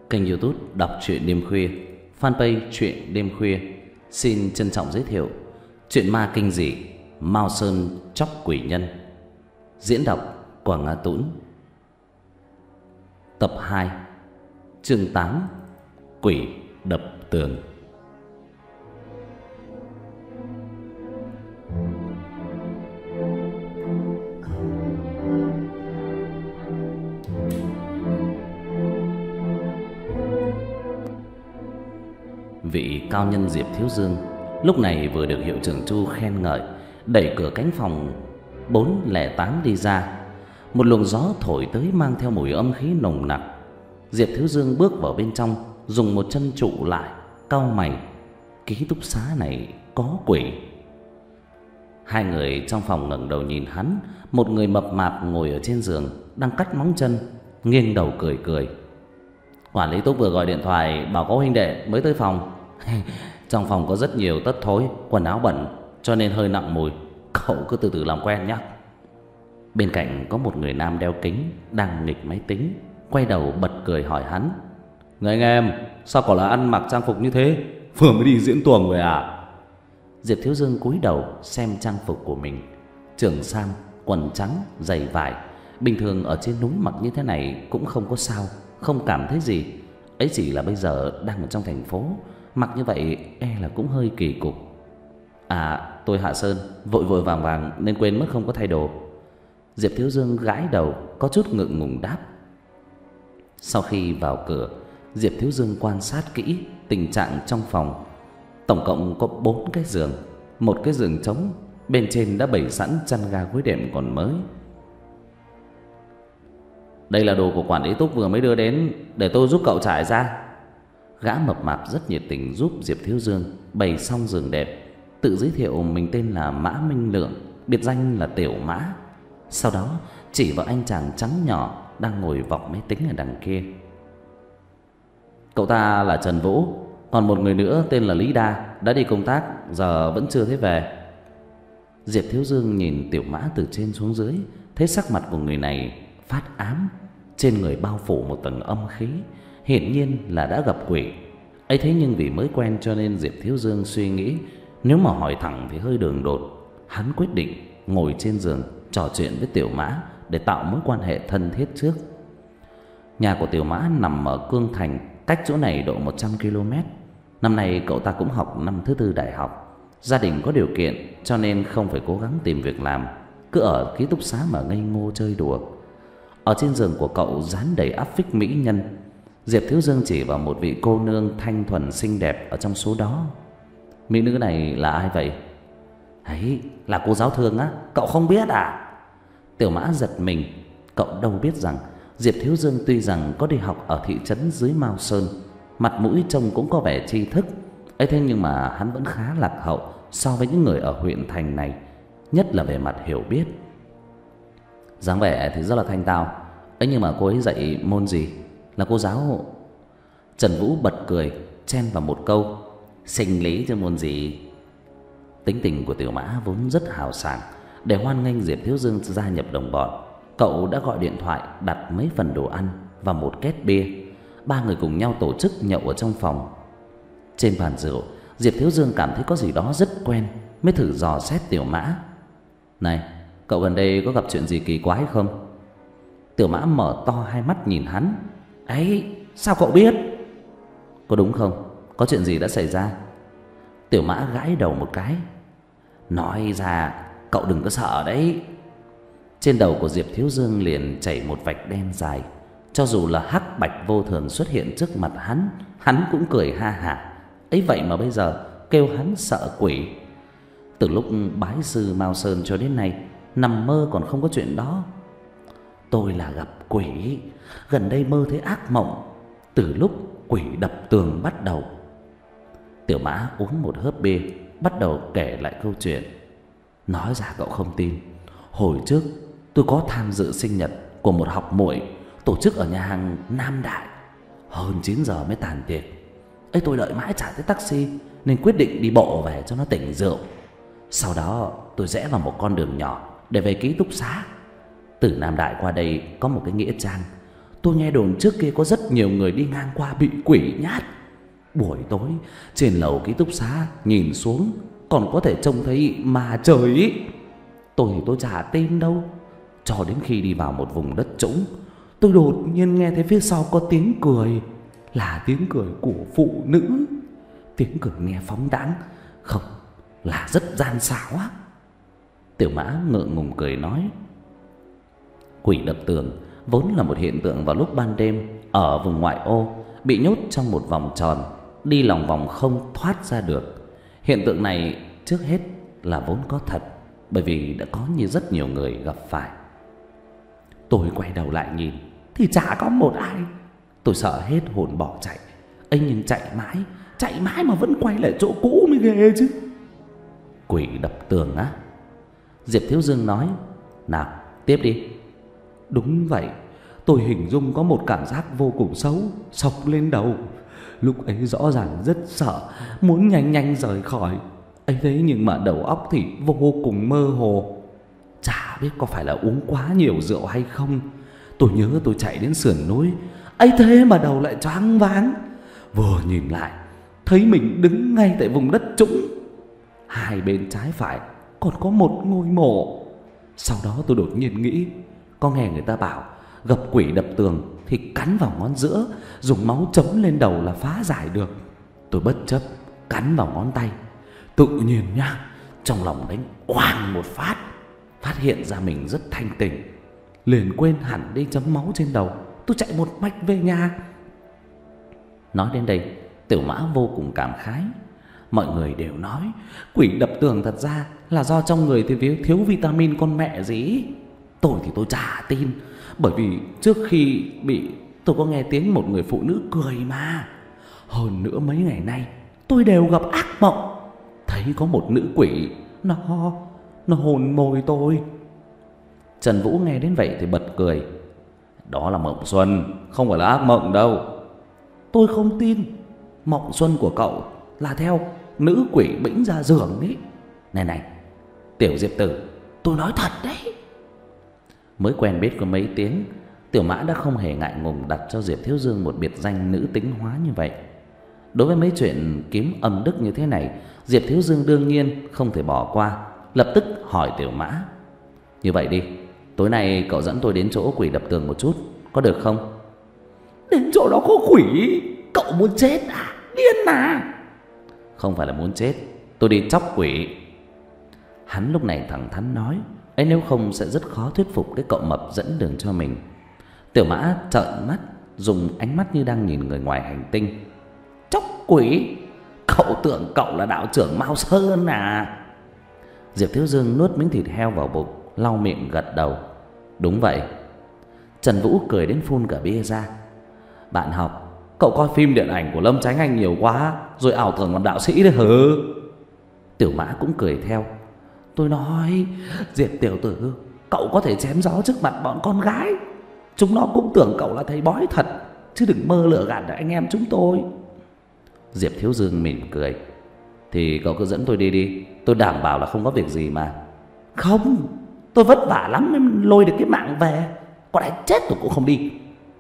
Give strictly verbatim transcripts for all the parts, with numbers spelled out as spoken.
kênh YouTube Đọc truyện đêm khuya, fanpage truyện đêm khuya xin trân trọng giới thiệu truyện ma kinh dị Mao Sơn Chóc Quỷ Nhân. Diễn đọc Quảng Nga Tũng. Tập hai, chương tám, Quỷ đập tường. Vị cao nhân Diệp Thiếu Dương lúc này vừa được hiệu trưởng Chu khen ngợi, đẩy cửa cánh phòng bốn không tám đi ra. Một luồng gió thổi tới mang theo mùi âm khí nồng nặc. Diệp Thiếu Dương bước vào bên trong, dùng một chân trụ lại, cau mày. Ký túc xá này có quỷ. Hai người trong phòng ngẩng đầu nhìn hắn. Một người mập mạp ngồi ở trên giường đang cắt móng chân, nghiêng đầu cười cười. Quản lý túc vừa gọi điện thoại bảo có huynh đệ mới tới phòng. Trong phòng có rất nhiều tất thối, quần áo bẩn, cho nên hơi nặng mùi. Cậu cứ từ từ làm quen nhé. Bên cạnh có một người nam đeo kính đang nghịch máy tính, quay đầu bật cười hỏi hắn: "Người anh em, sao còn là ăn mặc trang phục như thế? Vừa mới đi diễn tuồng rồi à?" Diệp Thiếu Dương cúi đầu xem trang phục của mình. Trường sam, quần trắng, giày vải. Bình thường ở trên núi mặc như thế này cũng không có sao, không cảm thấy gì. Ấy chỉ là bây giờ đang ở trong thành phố, mặc như vậy e là cũng hơi kỳ cục. "À, tôi hạ sơn, vội vội vàng vàng nên quên mất không có thay đồ." Diệp Thiếu Dương gãi đầu, có chút ngượng ngùng đáp. Sau khi vào cửa, Diệp Thiếu Dương quan sát kỹ tình trạng trong phòng. Tổng cộng có bốn cái giường, một cái giường trống, bên trên đã bày sẵn chăn ga gối đệm còn mới. "Đây là đồ của quản lý túc vừa mới đưa đến, để tôi giúp cậu trải ra." Gã mập mạp rất nhiệt tình giúp Diệp Thiếu Dương bày xong giường đẹp, tự giới thiệu mình tên là Mã Minh Lượng, biệt danh là Tiểu Mã. Sau đó chỉ vào anh chàng trắng nhỏ đang ngồi vọc máy tính ở đằng kia. "Cậu ta là Trần Vũ, còn một người nữa tên là Lý Đa, đã đi công tác, giờ vẫn chưa thấy về." Diệp Thiếu Dương nhìn Tiểu Mã từ trên xuống dưới, thấy sắc mặt của người này phát ám, trên người bao phủ một tầng âm khí, hiển nhiên là đã gặp quỷ. Ấy thế nhưng vì mới quen cho nên Diệp Thiếu Dương suy nghĩ nếu mà hỏi thẳng thì hơi đường đột. Hắn quyết định ngồi trên giường trò chuyện với Tiểu Mã để tạo mối quan hệ thân thiết trước. Nhà của Tiểu Mã nằm ở Cương Thành, cách chỗ này độ một trăm ki lô mét. Năm nay cậu ta cũng học năm thứ tư đại học. Gia đình có điều kiện cho nên không phải cố gắng tìm việc làm, cứ ở ký túc xá mà ngây ngô chơi đùa. Ở trên giường của cậu dán đầy áp phích mỹ nhân. Diệp Thiếu Dương chỉ vào một vị cô nương thanh thuần xinh đẹp ở trong số đó. "Mỹ nữ này là ai vậy?" "Ấy, là cô giáo Thương á, cậu không biết à?" Tiểu Mã giật mình. Cậu đâu biết rằng Diệp Thiếu Dương tuy rằng có đi học ở thị trấn dưới Mao Sơn, mặt mũi trông cũng có vẻ tri thức, ấy thế nhưng mà hắn vẫn khá lạc hậu so với những người ở huyện thành này, nhất là về mặt hiểu biết. Dáng vẻ thì rất là thanh tao, ấy nhưng mà cô ấy dạy môn gì? Là cô giáo? Trần Vũ bật cười, chen vào một câu: "Sinh lý chứ môn gì." Tính tình của Tiểu Mã vốn rất hào sảng, để hoan nghênh Diệp Thiếu Dương gia nhập đồng bọn, cậu đã gọi điện thoại đặt mấy phần đồ ăn và một két bia. Ba người cùng nhau tổ chức nhậu ở trong phòng. Trên bàn rượu, Diệp Thiếu Dương cảm thấy có gì đó rất quen, mới thử dò xét Tiểu Mã: "Này, cậu gần đây có gặp chuyện gì kỳ quái không?" Tiểu Mã mở to hai mắt nhìn hắn: "Ấy, sao cậu biết?" "Có đúng không? Có chuyện gì đã xảy ra?" Tiểu Mã gãi đầu một cái: "Nói ra cậu đừng có sợ đấy." Trên đầu của Diệp Thiếu Dương liền chảy một vạch đen dài. Cho dù là Hắc Bạch Vô Thường xuất hiện trước mặt hắn, hắn cũng cười ha hả. Ấy vậy mà bây giờ kêu hắn sợ quỷ. Từ lúc bái sư Mao Sơn cho đến nay, nằm mơ còn không có chuyện đó. "Tôi là gặp quỷ, gần đây mơ thấy ác mộng, từ lúc quỷ đập tường bắt đầu." Tiểu Mã uống một hớp bia, bắt đầu kể lại câu chuyện. "Nói ra cậu không tin, hồi trước tôi có tham dự sinh nhật của một học muội tổ chức ở nhà hàng Nam Đại. Hơn chín giờ mới tàn tiệc. Ấy tôi đợi mãi chả thấy taxi nên quyết định đi bộ về cho nó tỉnh rượu. Sau đó tôi rẽ vào một con đường nhỏ để về ký túc xá. Từ Nam Đại qua đây có một cái nghĩa trang. Tôi nghe đồn trước kia có rất nhiều người đi ngang qua bị quỷ nhát. Buổi tối trên lầu ký túc xá nhìn xuống còn có thể trông thấy ma trời ý. Tôi thì tôi chả tin đâu. Cho đến khi đi vào một vùng đất trũng, tôi đột nhiên nghe thấy phía sau có tiếng cười. Là tiếng cười của phụ nữ. Tiếng cười nghe phóng đãng, không, là rất gian xảo á. Tiểu Mã ngượng ngùng cười nói: quỷ đập tường vốn là một hiện tượng vào lúc ban đêm ở vùng ngoại ô, bị nhốt trong một vòng tròn, đi lòng vòng không thoát ra được. Hiện tượng này trước hết là vốn có thật, bởi vì đã có như rất nhiều người gặp phải. Tôi quay đầu lại nhìn thì chả có một ai. Tôi sợ hết hồn bỏ chạy. Ấy nhưng chạy mãi, chạy mãi mà vẫn quay lại chỗ cũ mới ghê chứ. Quỷ đập tường á? Diệp Thiếu Dương nói. Nào, tiếp đi. Đúng vậy, tôi hình dung có một cảm giác vô cùng xấu xộc lên đầu. Lúc ấy rõ ràng rất sợ, muốn nhanh nhanh rời khỏi. ấy thế nhưng mà đầu óc thì vô cùng mơ hồ. Chả biết có phải là uống quá nhiều rượu hay không. Tôi nhớ tôi chạy đến sườn núi, ấy thế mà đầu lại choáng váng. Vừa nhìn lại thấy mình đứng ngay tại vùng đất trũng. Hai bên trái phải còn có một ngôi mộ. Sau đó tôi đột nhiên nghĩ, có nghe người ta bảo gặp quỷ đập tường thì cắn vào ngón giữa, dùng máu chấm lên đầu là phá giải được. Tôi bất chấp cắn vào ngón tay. Tự nhiên nhá, trong lòng đánh oang một phát, phát hiện ra mình rất thanh tỉnh, liền quên hẳn đi chấm máu trên đầu. Tôi chạy một mạch về nhà. Nói đến đây, Tiểu Mã vô cùng cảm khái. Mọi người đều nói quỷ đập tường thật ra là do trong người thì thiếu vitamin con mẹ gì. Tôi thì tôi chả tin, bởi vì trước khi bị tôi có nghe tiếng một người phụ nữ cười mà. Hơn nữa mấy ngày nay tôi đều gặp ác mộng, thấy có một nữ quỷ Nó Nó hôn môi tôi. Trần Vũ nghe đến vậy thì bật cười. Đó là mộng xuân, không phải là ác mộng đâu. Tôi không tin. Mộng xuân của cậu là theo nữ quỷ bĩnh ra giường ấy. Này này, Tiểu Diệp Tử, tôi nói thật đấy. Mới quen biết có mấy tiếng, Tiểu Mã đã không hề ngại ngùng đặt cho Diệp Thiếu Dương một biệt danh nữ tính hóa như vậy. Đối với mấy chuyện kiếm âm đức như thế này, Diệp Thiếu Dương đương nhiên không thể bỏ qua, lập tức hỏi Tiểu Mã: như vậy đi, tối nay cậu dẫn tôi đến chỗ quỷ đập tường một chút, có được không? Đến chỗ đó có quỷ? Cậu muốn chết à? Điên à? Không phải là muốn chết, tôi đi chóc quỷ. Hắn lúc này thẳng thắn nói, ấy nếu không sẽ rất khó thuyết phục cái cậu mập dẫn đường cho mình. Tiểu Mã trợn mắt, dùng ánh mắt như đang nhìn người ngoài hành tinh. Chóc quỷ? Cậu tưởng cậu là đạo trưởng Mao Sơn à? Diệp Thiếu Dương nuốt miếng thịt heo vào bụng, lau miệng gật đầu. Đúng vậy. Trần Vũ cười đến phun cả bia ra. Bạn học, cậu coi phim điện ảnh của Lâm Chánh Anh nhiều quá, rồi ảo tưởng làm đạo sĩ đấy hử? Tiểu Mã cũng cười theo. Tôi nói, Diệp tiểu tử, cậu có thể chém gió trước mặt bọn con gái, chúng nó cũng tưởng cậu là thầy bói thật, chứ đừng mơ lừa gạt được anh em chúng tôi. Diệp Thiếu Dương mỉm cười. Thì cậu cứ dẫn tôi đi đi, tôi đảm bảo là không có việc gì mà. Không, tôi vất vả lắm mới lôi được cái mạng về, có đánh chết tôi cũng không đi.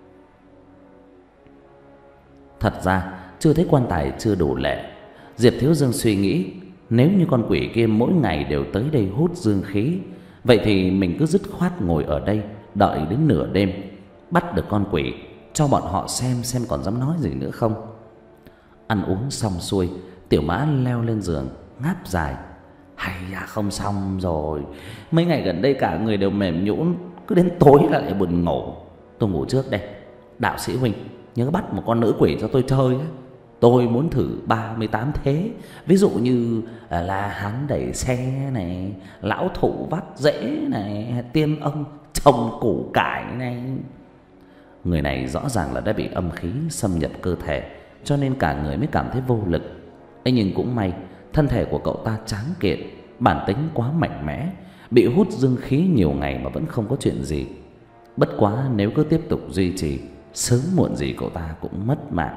Thật ra chưa thấy quan tài chưa đủ lệ. Diệp Thiếu Dương suy nghĩ, nếu như con quỷ kia mỗi ngày đều tới đây hút dương khí, vậy thì mình cứ dứt khoát ngồi ở đây, đợi đến nửa đêm, bắt được con quỷ, cho bọn họ xem xem còn dám nói gì nữa không. Ăn uống xong xuôi, Tiểu Mã leo lên giường, ngáp dài. Hay à, không xong rồi. Mấy ngày gần đây cả người đều mềm nhũn, cứ đến tối là lại buồn ngủ. Tôi ngủ trước đây. Đạo sĩ huynh, nhớ bắt một con nữ quỷ cho tôi chơi ấy. Tôi muốn thử ba mươi tám thế. Ví dụ như là hán đẩy xe này, lão thụ vắt rễ này, tiên ông trồng củ cải này. Người này rõ ràng là đã bị âm khí xâm nhập cơ thể, cho nên cả người mới cảm thấy vô lực. ấy nhưng cũng may, thân thể của cậu ta tráng kiện, bản tính quá mạnh mẽ, bị hút dương khí nhiều ngày mà vẫn không có chuyện gì. Bất quá nếu cứ tiếp tục duy trì, sớm muộn gì cậu ta cũng mất mạng.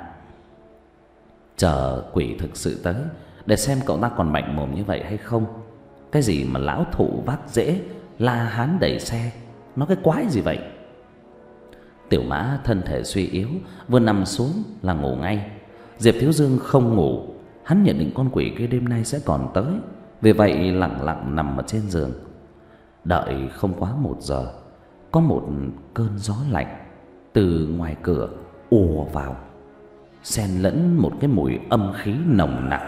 Chờ quỷ thực sự tới, để xem cậu ta còn mạnh mồm như vậy hay không. Cái gì mà lão thụ vác rễ, la hán đẩy xe, nó cái quái gì vậy? Tiểu Mã thân thể suy yếu, vừa nằm xuống là ngủ ngay. Diệp Thiếu Dương không ngủ, hắn nhận định con quỷ kia đêm nay sẽ còn tới, vì vậy lặng lặng nằm ở trên giường. Đợi không quá một giờ, có một cơn gió lạnh từ ngoài cửa ùa vào, xen lẫn một cái mùi âm khí nồng nặc.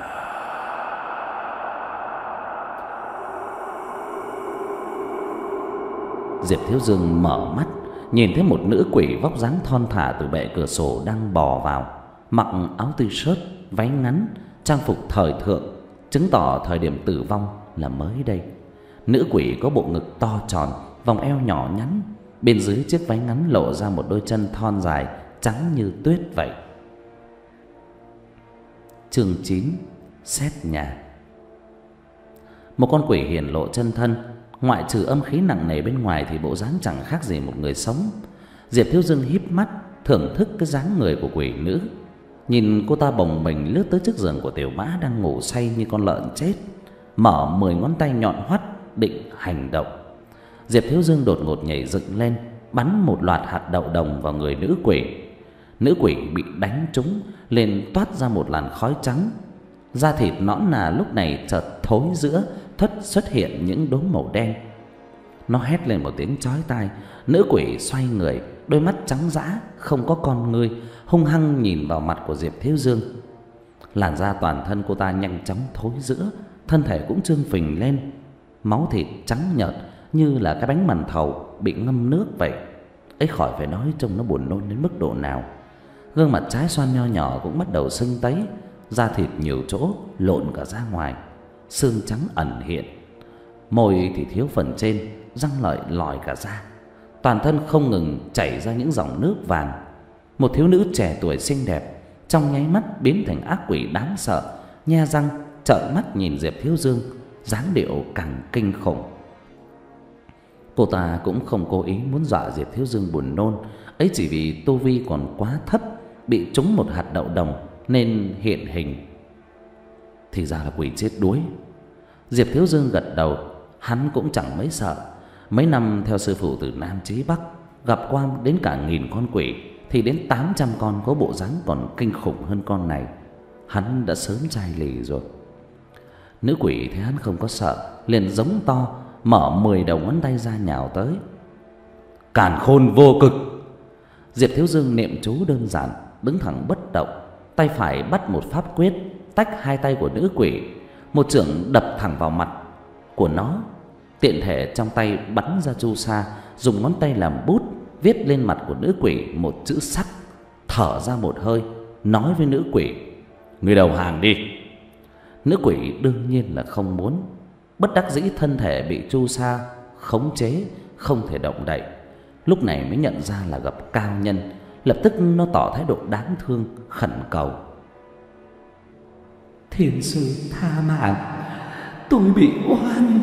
Diệp Thiếu Dương mở mắt, nhìn thấy một nữ quỷ vóc dáng thon thả từ bệ cửa sổ đang bò vào, mặc áo t-shirt, váy ngắn, trang phục thời thượng, chứng tỏ thời điểm tử vong là mới đây. Nữ quỷ có bộ ngực to tròn, vòng eo nhỏ nhắn, bên dưới chiếc váy ngắn lộ ra một đôi chân thon dài trắng như tuyết vậy. Chương chín: Xét nhà. Một con quỷ hiển lộ chân thân, ngoại trừ âm khí nặng nề bên ngoài thì bộ dáng chẳng khác gì một người sống. Diệp Thiếu Dương híp mắt thưởng thức cái dáng người của quỷ nữ, nhìn cô ta bồng bềnh lướt tới trước giường của Tiểu Mã đang ngủ say như con lợn chết, mở mười ngón tay nhọn hoắt định hành động. Diệp Thiếu Dương đột ngột nhảy dựng lên, bắn một loạt hạt đậu đồng vào người nữ quỷ. Nữ quỷ bị đánh trúng, liền toát ra một làn khói trắng. Da thịt nõn nà lúc này chợt thối rữa, thất xuất hiện những đốm màu đen. Nó hét lên một tiếng chói tai. Nữ quỷ xoay người, đôi mắt trắng dã không có con ngươi, hung hăng nhìn vào mặt của Diệp Thiếu Dương. Làn da toàn thân cô ta nhanh chóng thối rữa, thân thể cũng trương phình lên, máu thịt trắng nhợt như là cái bánh màn thầu bị ngâm nước vậy. Ấy khỏi phải nói trông nó buồn nôn đến mức độ nào. Gương mặt trái xoan nho nhỏ cũng bắt đầu sưng tấy, da thịt nhiều chỗ lộn cả ra ngoài, xương trắng ẩn hiện. Môi thì thiếu phần trên, răng lợi lòi cả ra. Toàn thân không ngừng chảy ra những dòng nước vàng. Một thiếu nữ trẻ tuổi xinh đẹp trong nháy mắt biến thành ác quỷ đáng sợ, nhe răng trợn mắt nhìn Diệp Thiếu Dương, dáng điệu càng kinh khủng. Cô ta cũng không cố ý muốn dọa Diệp Thiếu Dương buồn nôn, ấy chỉ vì tu vi còn quá thấp, bị trúng một hạt đậu đồng nên hiện hình. Thì ra là quỷ chết đuối. Diệp Thiếu Dương gật đầu, hắn cũng chẳng mấy sợ. Mấy năm theo sư phụ từ Nam chí Bắc, gặp qua đến cả nghìn con quỷ, thì đến tám trăm con có bộ dáng còn kinh khủng hơn con này. Hắn đã sớm chai lì rồi. Nữ quỷ thấy hắn không có sợ, liền giống to, mở mười đầu ngón tay ra nhào tới. Càn khôn vô cực. Diệp Thiếu Dương niệm chú đơn giản, đứng thẳng bất động, tay phải bắt một pháp quyết, tách hai tay của nữ quỷ, một chưởng đập thẳng vào mặt của nó. Tiện thể trong tay bắn ra chu sa, dùng ngón tay làm bút, viết lên mặt của nữ quỷ một chữ sắc, thở ra một hơi, nói với nữ quỷ: "Ngươi đầu hàng đi." Nữ quỷ đương nhiên là không muốn, bất đắc dĩ thân thể bị chu sa khống chế, không thể động đậy. Lúc này mới nhận ra là gặp cao nhân, lập tức nó tỏ thái độ đáng thương, khẩn cầu: "Thiên sư tha mạng, tôi bị oan."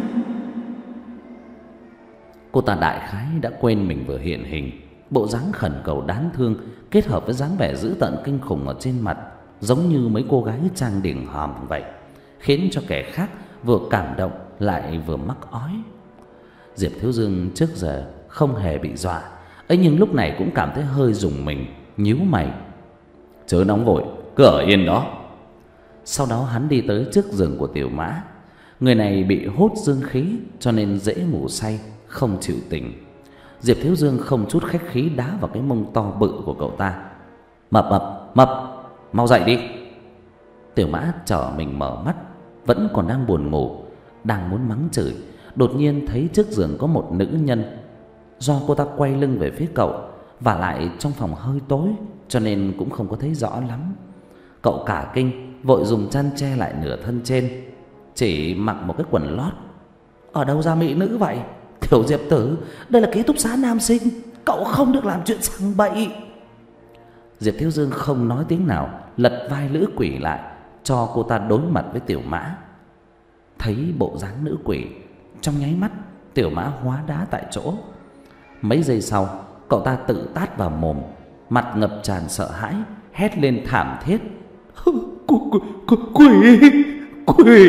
Cô ta đại khái đã quên mình vừa hiện hình, bộ dáng khẩn cầu đáng thương kết hợp với dáng vẻ dữ tợn kinh khủng ở trên mặt, giống như mấy cô gái trang điểm hòm vậy, khiến cho kẻ khác vừa cảm động lại vừa mắc ói. Diệp Thiếu Dương trước giờ không hề bị dọa, ấy nhưng lúc này cũng cảm thấy hơi rùng mình, nhíu mày: "Chớ nóng vội, cứ ở yên đó." Sau đó hắn đi tới trước giường của Tiểu Mã. Người này bị hút dương khí cho nên dễ ngủ say, không chịu tỉnh. Diệp Thiếu Dương không chút khách khí đá vào cái mông to bự của cậu ta: "Mập mập mập, mau dậy đi." Tiểu Mã trở mình mở mắt, vẫn còn đang buồn ngủ, đang muốn mắng chửi, đột nhiên thấy trước giường có một nữ nhân. Do cô ta quay lưng về phía cậu, và lại trong phòng hơi tối cho nên cũng không có thấy rõ lắm. Cậu cả kinh, vội dùng chăn che lại nửa thân trên, chỉ mặc một cái quần lót. "Ở đâu ra mỹ nữ vậy? Tiểu Diệp tử, đây là ký túc xá nam sinh, cậu không được làm chuyện sằng bậy." Diệp Thiếu Dương không nói tiếng nào, lật vai nữ quỷ lại, cho cô ta đối mặt với Tiểu Mã. Thấy bộ dáng nữ quỷ, trong nháy mắt Tiểu Mã hóa đá tại chỗ. Mấy giây sau, cậu ta tự tát vào mồm, mặt ngập tràn sợ hãi, hét lên thảm thiết: "Quỷ! Quỷ!"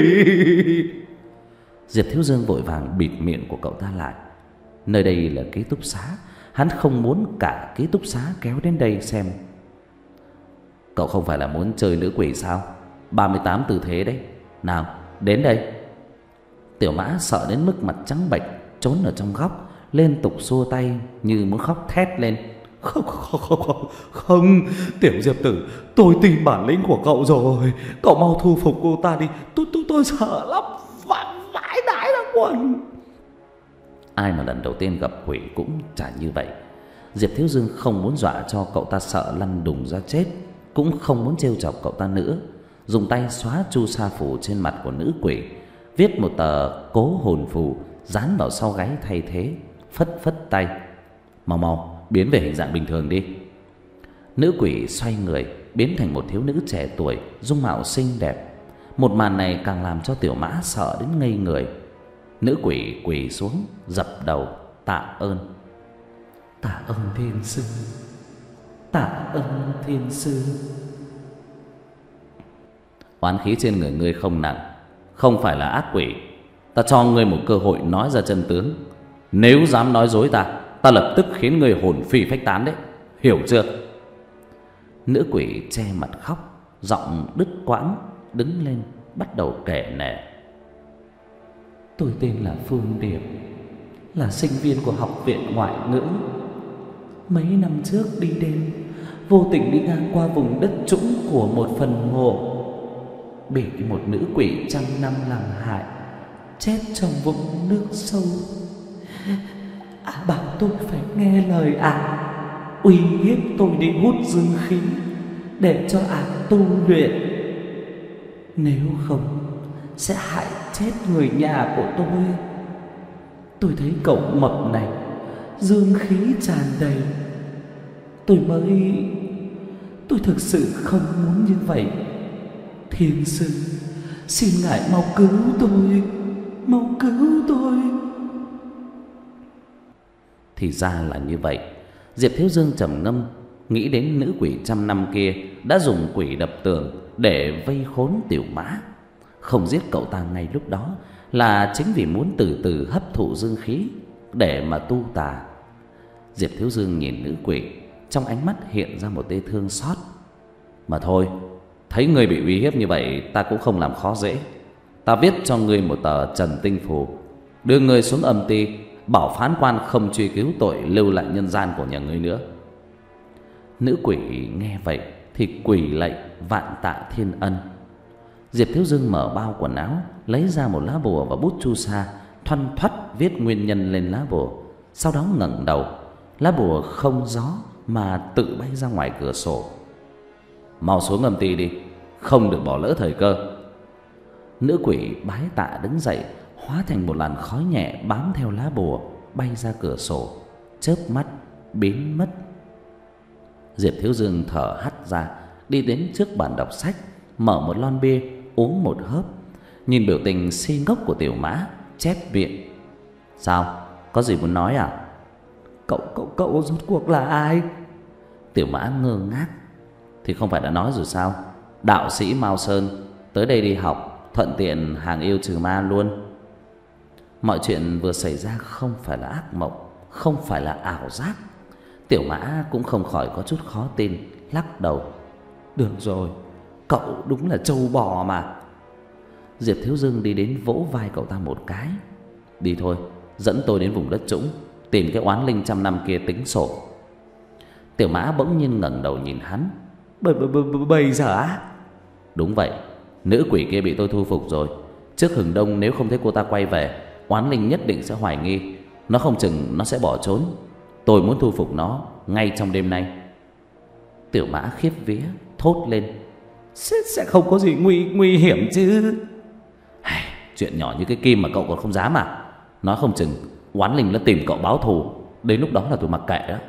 Diệp Thiếu Dương vội vàng bịt miệng của cậu ta lại. Nơi đây là ký túc xá, Hắn không muốn cả ký túc xá kéo đến đây xem. Cậu không phải là muốn chơi nữ quỷ sao? Ba mươi tám tư thế đấy. Nào, đến đây. Tiểu Mã sợ đến mức mặt trắng bệch, trốn ở trong góc, liên tục xua tay như muốn khóc thét lên. Không, không, không, không, không, Tiểu Diệp Tử, tôi tin bản lĩnh của cậu rồi. Cậu mau thu phục cô ta đi. Tôi tôi tôi sợ lắm, vãi vãi đái ra quần. Ai mà lần đầu tiên gặp quỷ cũng chả như vậy. Diệp Thiếu Dương không muốn dọa cho cậu ta sợ lăn đùng ra chết, cũng không muốn trêu chọc cậu ta nữa. Dùng tay xóa chu sa phù trên mặt của nữ quỷ, viết một tờ cố hồn phù dán vào sau gáy thay thế, phất phất tay. Mau mau biến về hình dạng bình thường đi. Nữ quỷ xoay người biến thành một thiếu nữ trẻ tuổi, dung mạo xinh đẹp. Một màn này càng làm cho Tiểu Mã sợ đến ngây người. Nữ quỷ quỳ xuống dập đầu tạ ơn. Tạ ơn thiên sư, tạ ơn thiên sư. Oán khí trên người ngươi không nặng, không phải là ác quỷ. Ta cho ngươi một cơ hội nói ra chân tướng. Nếu dám nói dối ta, ta lập tức khiến ngươi hồn phi phách tán đấy, hiểu chưa? Nữ quỷ che mặt khóc, giọng đứt quãng, đứng lên bắt đầu kể nể. Tôi tên là Phương Điệp, là sinh viên của học viện ngoại ngữ. Mấy năm trước đi đêm, vô tình đi ngang qua vùng đất trũng của một phần mộ, bị một nữ quỷ trăm năm làm hại, chết trong vũng nước sâu. À, bảo tôi phải nghe lời ả, à, uy hiếp tôi đi hút dương khí để cho ả à tu luyện, nếu không sẽ hại chết người nhà của tôi. Tôi thấy cậu mập này dương khí tràn đầy, tôi mới tôi thực sự không muốn như vậy. Thiên sư, xin ngài mau cứu tôi, mau cứu tôi. Thì ra là như vậy. Diệp Thiếu Dương trầm ngâm, nghĩ đến nữ quỷ trăm năm kia đã dùng quỷ đập tường để vây khốn Tiểu Mã. Không giết cậu ta ngay lúc đó là chính vì muốn từ từ hấp thụ dương khí để mà tu tà. Diệp Thiếu Dương nhìn nữ quỷ, trong ánh mắt hiện ra một tia thương xót. Mà thôi, thấy ngươi bị uy hiếp như vậy, ta cũng không làm khó dễ. Ta viết cho ngươi một tờ trần tinh phù, đưa ngươi xuống âm ty, bảo phán quan không truy cứu tội lưu lại nhân gian của nhà ngươi nữa. Nữ quỷ nghe vậy thì quỳ lạy vạn tạ thiên ân. Diệp Thiếu Dương mở bao quần áo, lấy ra một lá bùa và bút chu sa, thoăn thoắt viết nguyên nhân lên lá bùa. Sau đó ngẩng đầu, lá bùa không gió mà tự bay ra ngoài cửa sổ. Mau xuống âm ty đi, không được bỏ lỡ thời cơ. Nữ quỷ bái tạ đứng dậy, hóa thành một làn khói nhẹ bám theo lá bùa, bay ra cửa sổ, chớp mắt biến mất. Diệp Thiếu Dương thở hắt ra, đi đến trước bàn đọc sách, mở một lon bia uống một hớp, nhìn biểu tình si ngốc của Tiểu Mã, chép miệng. Sao, có gì muốn nói à? Cậu cậu cậu rốt cuộc là ai? Tiểu Mã ngơ ngác. Thì không phải đã nói rồi sao, đạo sĩ Mao Sơn tới đây đi học, thuận tiện hàng yêu trừ ma luôn. Mọi chuyện vừa xảy ra không phải là ác mộng, không phải là ảo giác. Tiểu Mã cũng không khỏi có chút khó tin, lắc đầu. Được rồi, cậu đúng là trâu bò mà. Diệp Thiếu Dương đi đến vỗ vai cậu ta một cái. Đi thôi, dẫn tôi đến vùng đất trũng, tìm cái oán linh trăm năm kia tính sổ. Tiểu Mã bỗng nhiên ngẩng đầu nhìn hắn. Bây, bây, bây giờ á? Đúng vậy, nữ quỷ kia bị tôi thu phục rồi. Trước hừng đông nếu không thấy cô ta quay về, oán linh nhất định sẽ hoài nghi, nó không chừng nó sẽ bỏ trốn. Tôi muốn thu phục nó ngay trong đêm nay. Tiểu Mã khiếp vía thốt lên. Sẽ, sẽ không có gì nguy, nguy hiểm chứ? Chuyện nhỏ như cái kim mà cậu còn không dám à? Nói không chừng oán linh nó tìm cậu báo thù, đến lúc đó là tôi mặc kệ đó.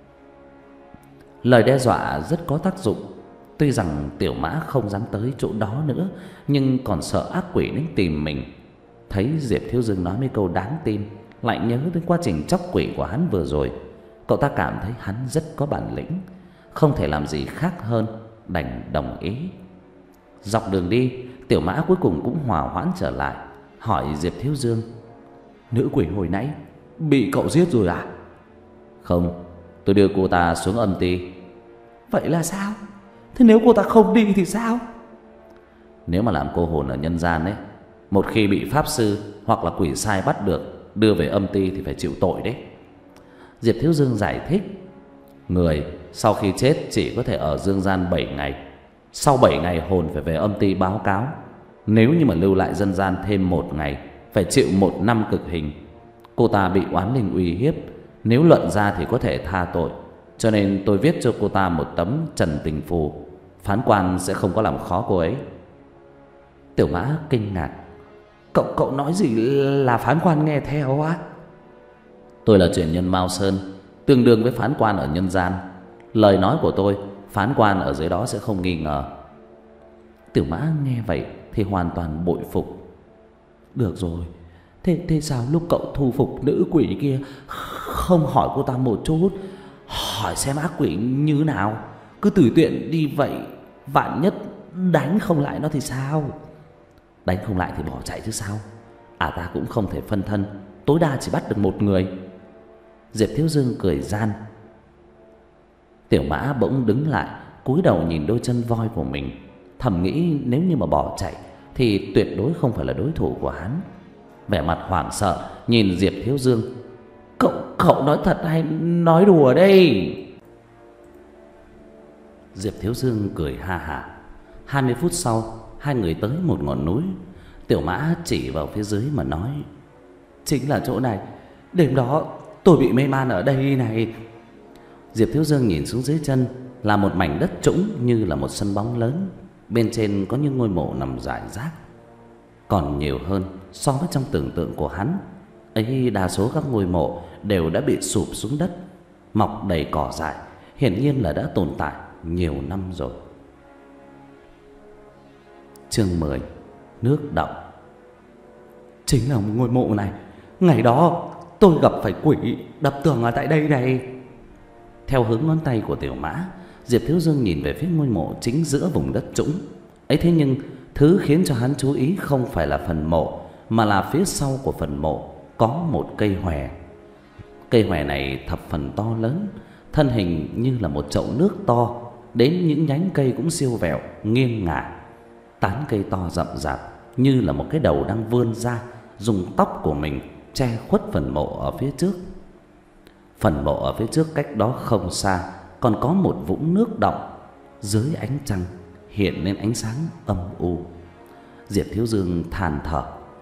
Lời đe dọa rất có tác dụng. Tuy rằng Tiểu Mã không dám tới chỗ đó nữa, nhưng còn sợ ác quỷ đến tìm mình. Thấy Diệp Thiếu Dương nói mấy câu đáng tin, lại nhớ đến quá trình chóc quỷ của hắn vừa rồi, cậu ta cảm thấy hắn rất có bản lĩnh, không thể làm gì khác hơn đành đồng ý. Dọc đường đi, Tiểu Mã cuối cùng cũng hòa hoãn trở lại, hỏi Diệp Thiếu Dương. Nữ quỷ hồi nãy bị cậu giết rồi à? Không, tôi đưa cô ta xuống âm ty. Vậy là sao? Thế nếu cô ta không đi thì sao? Nếu mà làm cô hồn ở nhân gian ấy, một khi bị pháp sư hoặc là quỷ sai bắt được, đưa về âm ty thì phải chịu tội đấy. Diệp Thiếu Dương giải thích. Người sau khi chết chỉ có thể ở dương gian bảy ngày. Sau bảy ngày hồn phải về âm ty báo cáo. Nếu như mà lưu lại dân gian thêm một ngày, phải chịu một năm cực hình. Cô ta bị oán linh uy hiếp, nếu luận ra thì có thể tha tội. Cho nên tôi viết cho cô ta một tấm trần tình phù. Phán quan sẽ không có làm khó cô ấy. Tiểu Mã kinh ngạc. Cậu cậu nói gì là phán quan nghe theo á? Tôi là truyền nhân Mao Sơn, tương đương với phán quan ở nhân gian. Lời nói của tôi, phán quan ở dưới đó sẽ không nghi ngờ. Tiểu Mã nghe vậy thì hoàn toàn bội phục. Được rồi, thế, thế sao lúc cậu thu phục nữ quỷ kia không hỏi cô ta một chút, hỏi xem ác quỷ như nào? Cứ tùy tiện đi vậy, vạn nhất đánh không lại nó thì sao? Đánh không lại thì bỏ chạy chứ sao. À ta cũng không thể phân thân, tối đa chỉ bắt được một người. Diệp Thiếu Dương cười gian. Tiểu Mã bỗng đứng lại, cúi đầu nhìn đôi chân voi của mình, thầm nghĩ nếu như mà bỏ chạy thì tuyệt đối không phải là đối thủ của hắn. Vẻ mặt hoảng sợ nhìn Diệp Thiếu Dương. Cậu cậu nói thật hay nói đùa đây? Diệp Thiếu Dương cười ha hả. Hai mươi phút sau, hai người tới một ngọn núi. Tiểu Mã chỉ vào phía dưới mà nói. Chính là chỗ này, đêm đó tôi bị mê man ở đây này. Diệp Thiếu Dương nhìn xuống dưới chân là một mảnh đất trũng như là một sân bóng lớn. Bên trên có những ngôi mộ nằm rải rác, còn nhiều hơn so với trong tưởng tượng của hắn. Ấy, đa số các ngôi mộ đều đã bị sụp xuống đất, mọc đầy cỏ dại, hiển nhiên là đã tồn tại nhiều năm rồi. Chương mười. Nước động. Chính là một ngôi mộ này. Ngày đó tôi gặp phải quỷ đập tường ở tại đây này. Theo hướng ngón tay của Tiểu Mã, Diệp Thiếu Dương nhìn về phía ngôi mộ chính giữa vùng đất trũng. Ấy thế nhưng thứ khiến cho hắn chú ý không phải là phần mộ, mà là phía sau của phần mộ có một cây hòe. Cây hòe này thập phần to lớn, thân hình như là một chậu nước to, đến những nhánh cây cũng siêu vẹo, nghiêng ngả. Tán cây to rậm rạp như là một cái đầu đang vươn ra, dùng tóc của mình che khuất phần mộ ở phía trước. Phần mộ ở phía trước cách đó không xa còn có một vũng nước đọng, dưới ánh trăng hiện lên ánh sáng âm u. Diệp Thiếu Dương than thở.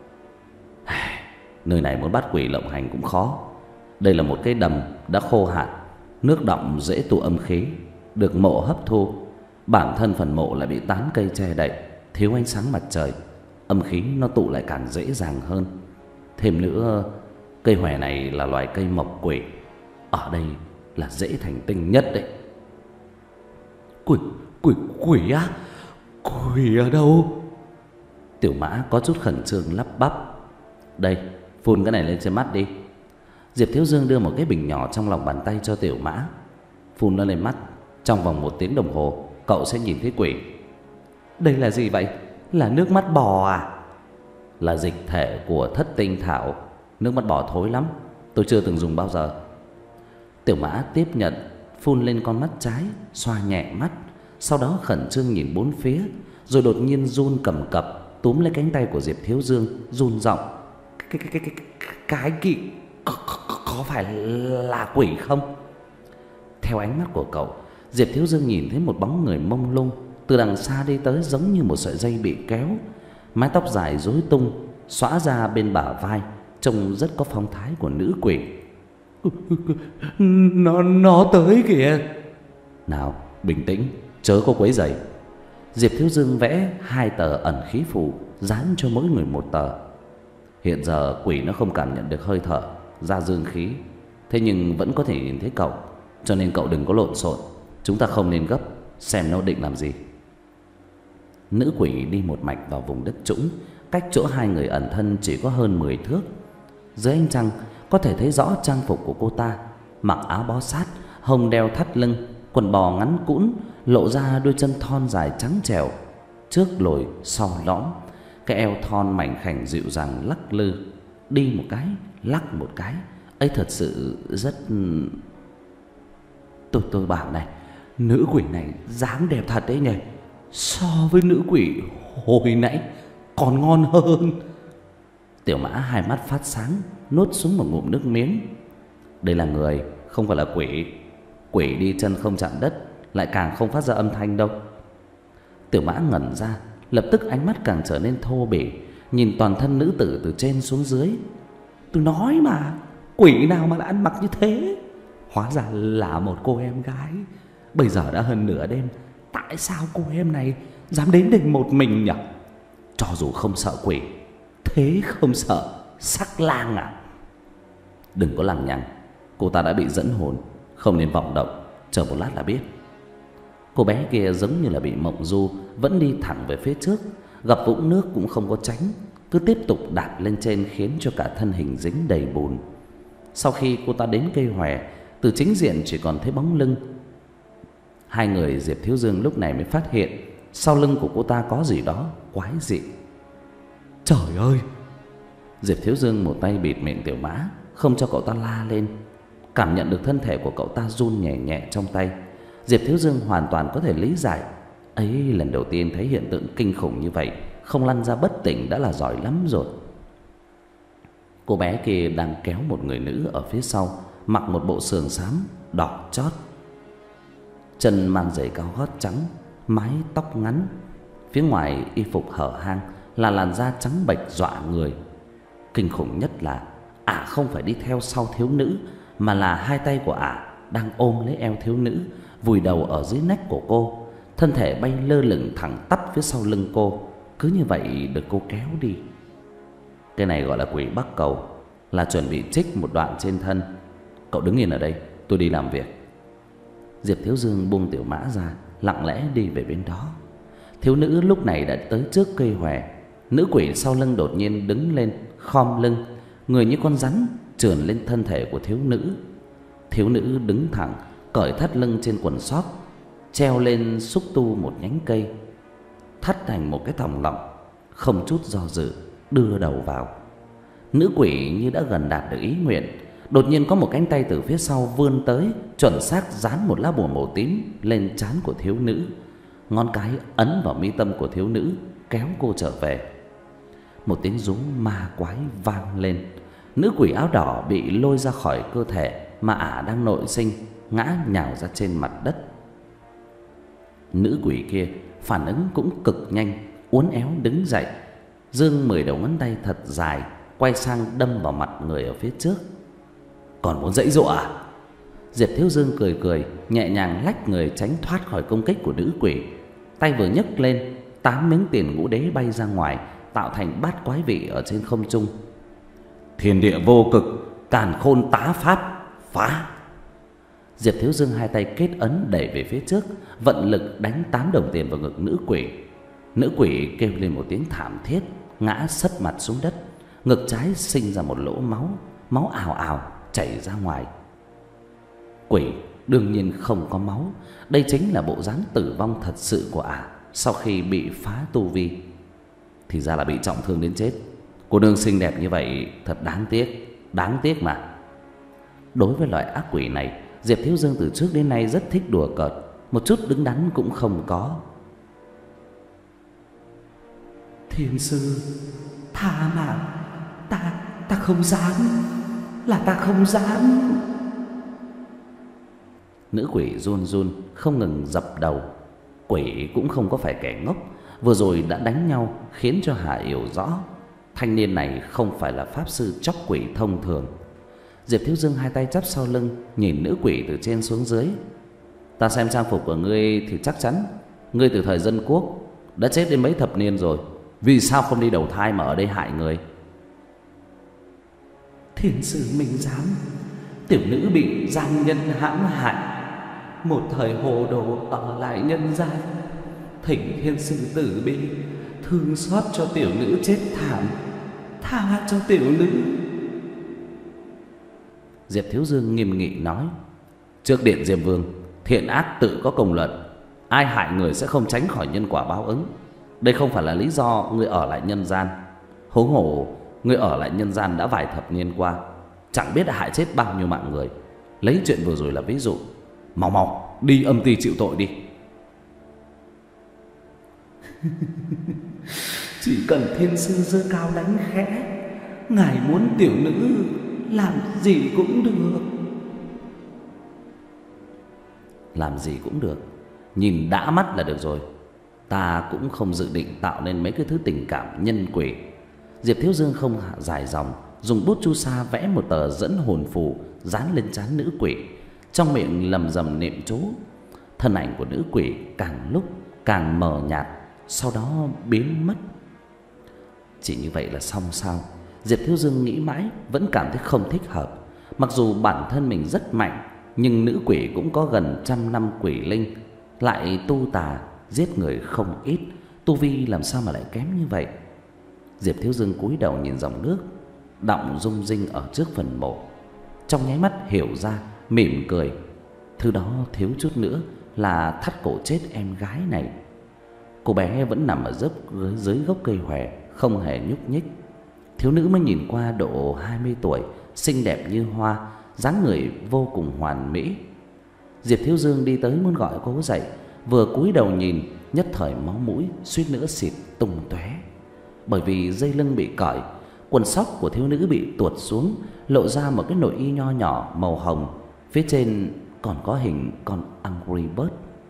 Nơi này muốn bắt quỷ lộng hành cũng khó. Đây là một cái đầm đã khô hạn, nước đọng dễ tụ âm khí, được mộ hấp thu. Bản thân phần mộ lại bị tán cây che đậy, thiếu ánh sáng mặt trời, âm khí nó tụ lại càng dễ dàng hơn. Thêm nữa, cây hòe này là loài cây mộc quỷ, ở đây là dễ thành tinh nhất đấy. Quỷ, quỷ, quỷ á? Quỷ ở đâu? Tiểu Mã có chút khẩn trương lắp bắp. Đây, phun cái này lên trên mắt đi. Diệp Thiếu Dương đưa một cái bình nhỏ trong lòng bàn tay cho Tiểu Mã. Phun nó lên mắt, trong vòng một tiếng đồng hồ cậu sẽ nhìn thấy quỷ. Đây là gì vậy? Là nước mắt bò à? Là dịch thể của thất tinh thảo. Nước mắt bò thối lắm, tôi chưa từng dùng bao giờ. Tiểu Mã tiếp nhận, phun lên con mắt trái, xoa nhẹ mắt, sau đó khẩn trương nhìn bốn phía, rồi đột nhiên run cầm cập túm lấy cánh tay của Diệp Thiếu Dương, run giọng. Cái cái cái cái cái gì? Có, có, có phải là quỷ không? Theo ánh mắt của cậu, Diệp Thiếu Dương nhìn thấy một bóng người mông lung từ đằng xa đi tới, giống như một sợi dây bị kéo, mái tóc dài rối tung xõa ra bên bả vai, trông rất có phong thái của nữ quỷ. Nó nó tới kìa. Nào, bình tĩnh, chớ có quấy rầy. Diệp Thiếu Dương vẽ hai tờ ẩn khí phù, dán cho mỗi người một tờ. Hiện giờ quỷ nó không cảm nhận được hơi thở, ra dương khí, thế nhưng vẫn có thể nhìn thấy cậu, cho nên cậu đừng có lộn xộn. Chúng ta không nên gấp, xem nó định làm gì. Nữ quỷ đi một mạch vào vùng đất trũng, cách chỗ hai người ẩn thân chỉ có hơn mười thước. Dưới ánh trăng có thể thấy rõ trang phục của cô ta, mặc áo bó sát, hồng đeo thắt lưng, quần bò ngắn cũn, lộ ra đôi chân thon dài trắng trẻo, trước lồi sau lõm, cái eo thon mảnh khảnh dịu dàng lắc lư, đi một cái lắc một cái, ấy thật sự rất... tôi tôi bảo này, nữ quỷ này dáng đẹp thật đấy nhỉ. So với nữ quỷ hồi nãy còn ngon hơn. Tiểu Mã hai mắt phát sáng, nuốt xuống một ngụm nước miếng. Đây là người, không phải là quỷ. Quỷ đi chân không chạm đất, lại càng không phát ra âm thanh đâu. Tiểu Mã ngẩn ra, lập tức ánh mắt càng trở nên thô bỉ, nhìn toàn thân nữ tử từ trên xuống dưới. Tôi nói mà, quỷ nào mà đã ăn mặc như thế. Hóa ra là một cô em gái. Bây giờ đã hơn nửa đêm, tại sao cô em này dám đến đây một mình nhỉ? Cho dù không sợ quỷ, thế không sợ sắc lang à? Đừng có lằng nhằng, cô ta đã bị dẫn hồn, không nên vọng động, chờ một lát là biết. Cô bé kia giống như là bị mộng du, vẫn đi thẳng về phía trước, gặp vũng nước cũng không có tránh, cứ tiếp tục đạp lên trên khiến cho cả thân hình dính đầy bùn. Sau khi cô ta đến cây hòe, từ chính diện chỉ còn thấy bóng lưng. Hai người Diệp Thiếu Dương lúc này mới phát hiện sau lưng của cô ta có gì đó quái dị. Trời ơi! Diệp Thiếu Dương một tay bịt miệng Tiểu Mã, không cho cậu ta la lên. Cảm nhận được thân thể của cậu ta run nhẹ nhẹ trong tay, Diệp Thiếu Dương hoàn toàn có thể lý giải. Ấy lần đầu tiên thấy hiện tượng kinh khủng như vậy, không lăn ra bất tỉnh đã là giỏi lắm rồi. Cô bé kia đang kéo một người nữ ở phía sau, mặc một bộ sườn xám đỏ chót, chân mang giày cao gót trắng, mái tóc ngắn. Phía ngoài y phục hở hang là làn da trắng bệch dọa người. Kinh khủng nhất là ả không phải đi theo sau thiếu nữ, mà là hai tay của ả đang ôm lấy eo thiếu nữ, vùi đầu ở dưới nách của cô, thân thể bay lơ lửng thẳng tắp phía sau lưng cô, cứ như vậy được cô kéo đi. Cái này gọi là quỷ bắc cầu, là chuẩn bị trích một đoạn trên thân. Cậu đứng yên ở đây, tôi đi làm việc. Diệp Thiếu Dương buông Tiểu Mã ra, lặng lẽ đi về bên đó. Thiếu nữ lúc này đã tới trước cây hòe. Nữ quỷ sau lưng đột nhiên đứng lên, khom lưng, người như con rắn trườn lên thân thể của thiếu nữ. Thiếu nữ đứng thẳng, cởi thắt lưng trên quần sóc, treo lên xúc tu một nhánh cây, thắt thành một cái thòng lọng, không chút do dự đưa đầu vào. Nữ quỷ như đã gần đạt được ý nguyện, đột nhiên có một cánh tay từ phía sau vươn tới, chuẩn xác dán một lá bùa màu tím lên trán của thiếu nữ. Ngón cái ấn vào mi tâm của thiếu nữ, kéo cô trở về. Một tiếng rú ma quái vang lên. Nữ quỷ áo đỏ bị lôi ra khỏi cơ thể mà ả đang nội sinh, ngã nhào ra trên mặt đất. Nữ quỷ kia phản ứng cũng cực nhanh, uốn éo đứng dậy, giương mười đầu ngón tay thật dài, quay sang đâm vào mặt người ở phía trước. Còn muốn giãy giụa à? Diệp Thiếu Dương cười cười, nhẹ nhàng lách người tránh thoát khỏi công kích của nữ quỷ. Tay vừa nhấc lên, tám miếng tiền ngũ đế bay ra ngoài, tạo thành bát quái vị ở trên không trung. Thiên địa vô cực, càn khôn tá pháp, phá! Diệp Thiếu Dương hai tay kết ấn đẩy về phía trước, vận lực đánh tám đồng tiền vào ngực nữ quỷ. Nữ quỷ kêu lên một tiếng thảm thiết, ngã sấp mặt xuống đất, ngực trái sinh ra một lỗ máu, máu ào ào chảy ra ngoài. Quỷ đương nhiên không có máu, đây chính là bộ dáng tử vong thật sự của ả sau khi bị phá tu vi. Thì ra là bị trọng thương đến chết. Cô nương xinh đẹp như vậy thật đáng tiếc, đáng tiếc mà. Đối với loại ác quỷ này, Diệp Thiếu Dương từ trước đến nay rất thích đùa cợt, một chút đứng đắn cũng không có. Thiên sư, tha mạng, ta ta không dám, là ta không dám. Nữ quỷ run run không ngừng dập đầu. Quỷ cũng không có phải kẻ ngốc, vừa rồi đã đánh nhau khiến cho Hà hiểu rõ thanh niên này không phải là pháp sư chóc quỷ thông thường. Diệp Thiếu Dương hai tay chắp sau lưng, nhìn nữ quỷ từ trên xuống dưới. Ta xem trang phục của ngươi thì chắc chắn ngươi từ thời dân quốc đã chết đến mấy thập niên rồi, vì sao không đi đầu thai mà ở đây hại người? Thiên sư mình dám. Tiểu nữ bị gian nhân hãm hại, một thời hồ đồ ở lại nhân gian, thỉnh thiên sư tử bi thương xót cho tiểu nữ chết thảm, tha cho tiểu nữ. Diệp Thiếu Dương nghiêm nghị nói: Trước điện Diêm Vương, thiện ác tự có công luận, ai hại người sẽ không tránh khỏi nhân quả báo ứng. Đây không phải là lý do ngươi ở lại nhân gian. Huống hồ ngươi ở lại nhân gian đã vài thập niên qua, chẳng biết đã hại chết bao nhiêu mạng người. Lấy chuyện vừa rồi là ví dụ, Mau mau đi âm ty chịu tội đi. Chỉ cần thiên sư giơ cao đánh khẽ, ngài muốn tiểu nữ làm gì cũng được. Làm gì cũng được, nhìn đã mắt là được rồi. Ta cũng không dự định tạo nên mấy cái thứ tình cảm nhân quỷ. Diệp Thiếu Dương không dài dòng, dùng bút chu sa vẽ một tờ dẫn hồn phù dán lên trán nữ quỷ, trong miệng lầm rầm niệm chú. Thân ảnh của nữ quỷ càng lúc càng mờ nhạt, sau đó biến mất. Chỉ như vậy là xong sao? Diệp Thiếu Dương nghĩ mãi vẫn cảm thấy không thích hợp. Mặc dù bản thân mình rất mạnh, nhưng nữ quỷ cũng có gần trăm năm quỷ linh, lại tu tà giết người không ít, tu vi làm sao mà lại kém như vậy? Diệp Thiếu Dương cúi đầu nhìn dòng nước đọng rung rinh ở trước phần mộ, trong nháy mắt hiểu ra, mỉm cười. Thứ đó thiếu chút nữa là thắt cổ chết em gái này. Cô bé vẫn nằm ở dốc dưới gốc cây hòe, không hề nhúc nhích. Thiếu nữ mới nhìn qua độ hai mươi tuổi, xinh đẹp như hoa, dáng người vô cùng hoàn mỹ. Diệp Thiếu Dương đi tới muốn gọi cô dậy, vừa cúi đầu nhìn, nhất thời máu mũi suýt nữa xịt tung tóe. Bởi vì dây lưng bị cởi, quần sóc của thiếu nữ bị tuột xuống, lộ ra một cái nội y nho nhỏ màu hồng, phía trên còn có hình con Angry Bird.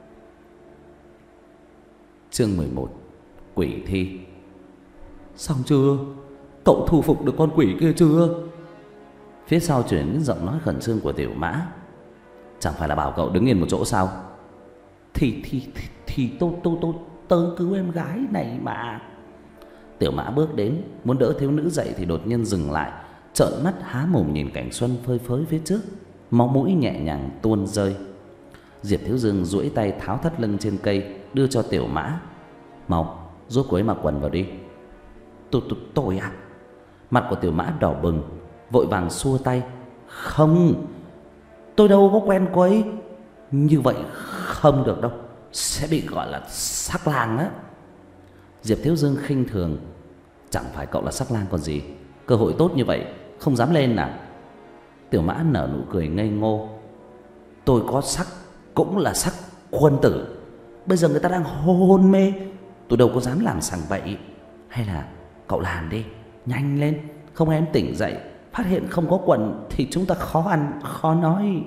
Chương mười một. Quỷ thi. Xong chưa? Cậu thu phục được con quỷ kia chưa? Phía sau truyền đến giọng nói khẩn trương của Tiểu Mã. Chẳng phải là bảo cậu đứng yên một chỗ sao? Thì thì thì, thì tôi tôi tôi tớ cứu em gái này mà. Tiểu Mã bước đến muốn đỡ thiếu nữ dậy thì đột nhiên dừng lại, trợn mắt há mồm nhìn cảnh xuân phơi phới phía trước, máu mũi nhẹ nhàng tuôn rơi. Diệp Thiếu Dương duỗi tay tháo thắt lưng trên cây đưa cho Tiểu Mã. Mau giúp cô ấy mặc quần vào đi. Tôi tôi tôi à? Mặt của Tiểu Mã đỏ bừng, vội vàng xua tay. Không, tôi đâu có quen cô ấy. Như vậy không được đâu, sẽ bị gọi là sắc lang á. Diệp Thiếu Dương khinh thường. Chẳng phải cậu là sắc lang còn gì, cơ hội tốt như vậy không dám lên à? Tiểu Mã nở nụ cười ngây ngô. Tôi có sắc cũng là sắc quân tử. Bây giờ người ta đang hôn mê, tôi đâu có dám làm sằng vậy. Hay là cậu làm đi, nhanh lên, không em tỉnh dậy phát hiện không có quần thì chúng ta khó ăn khó nói.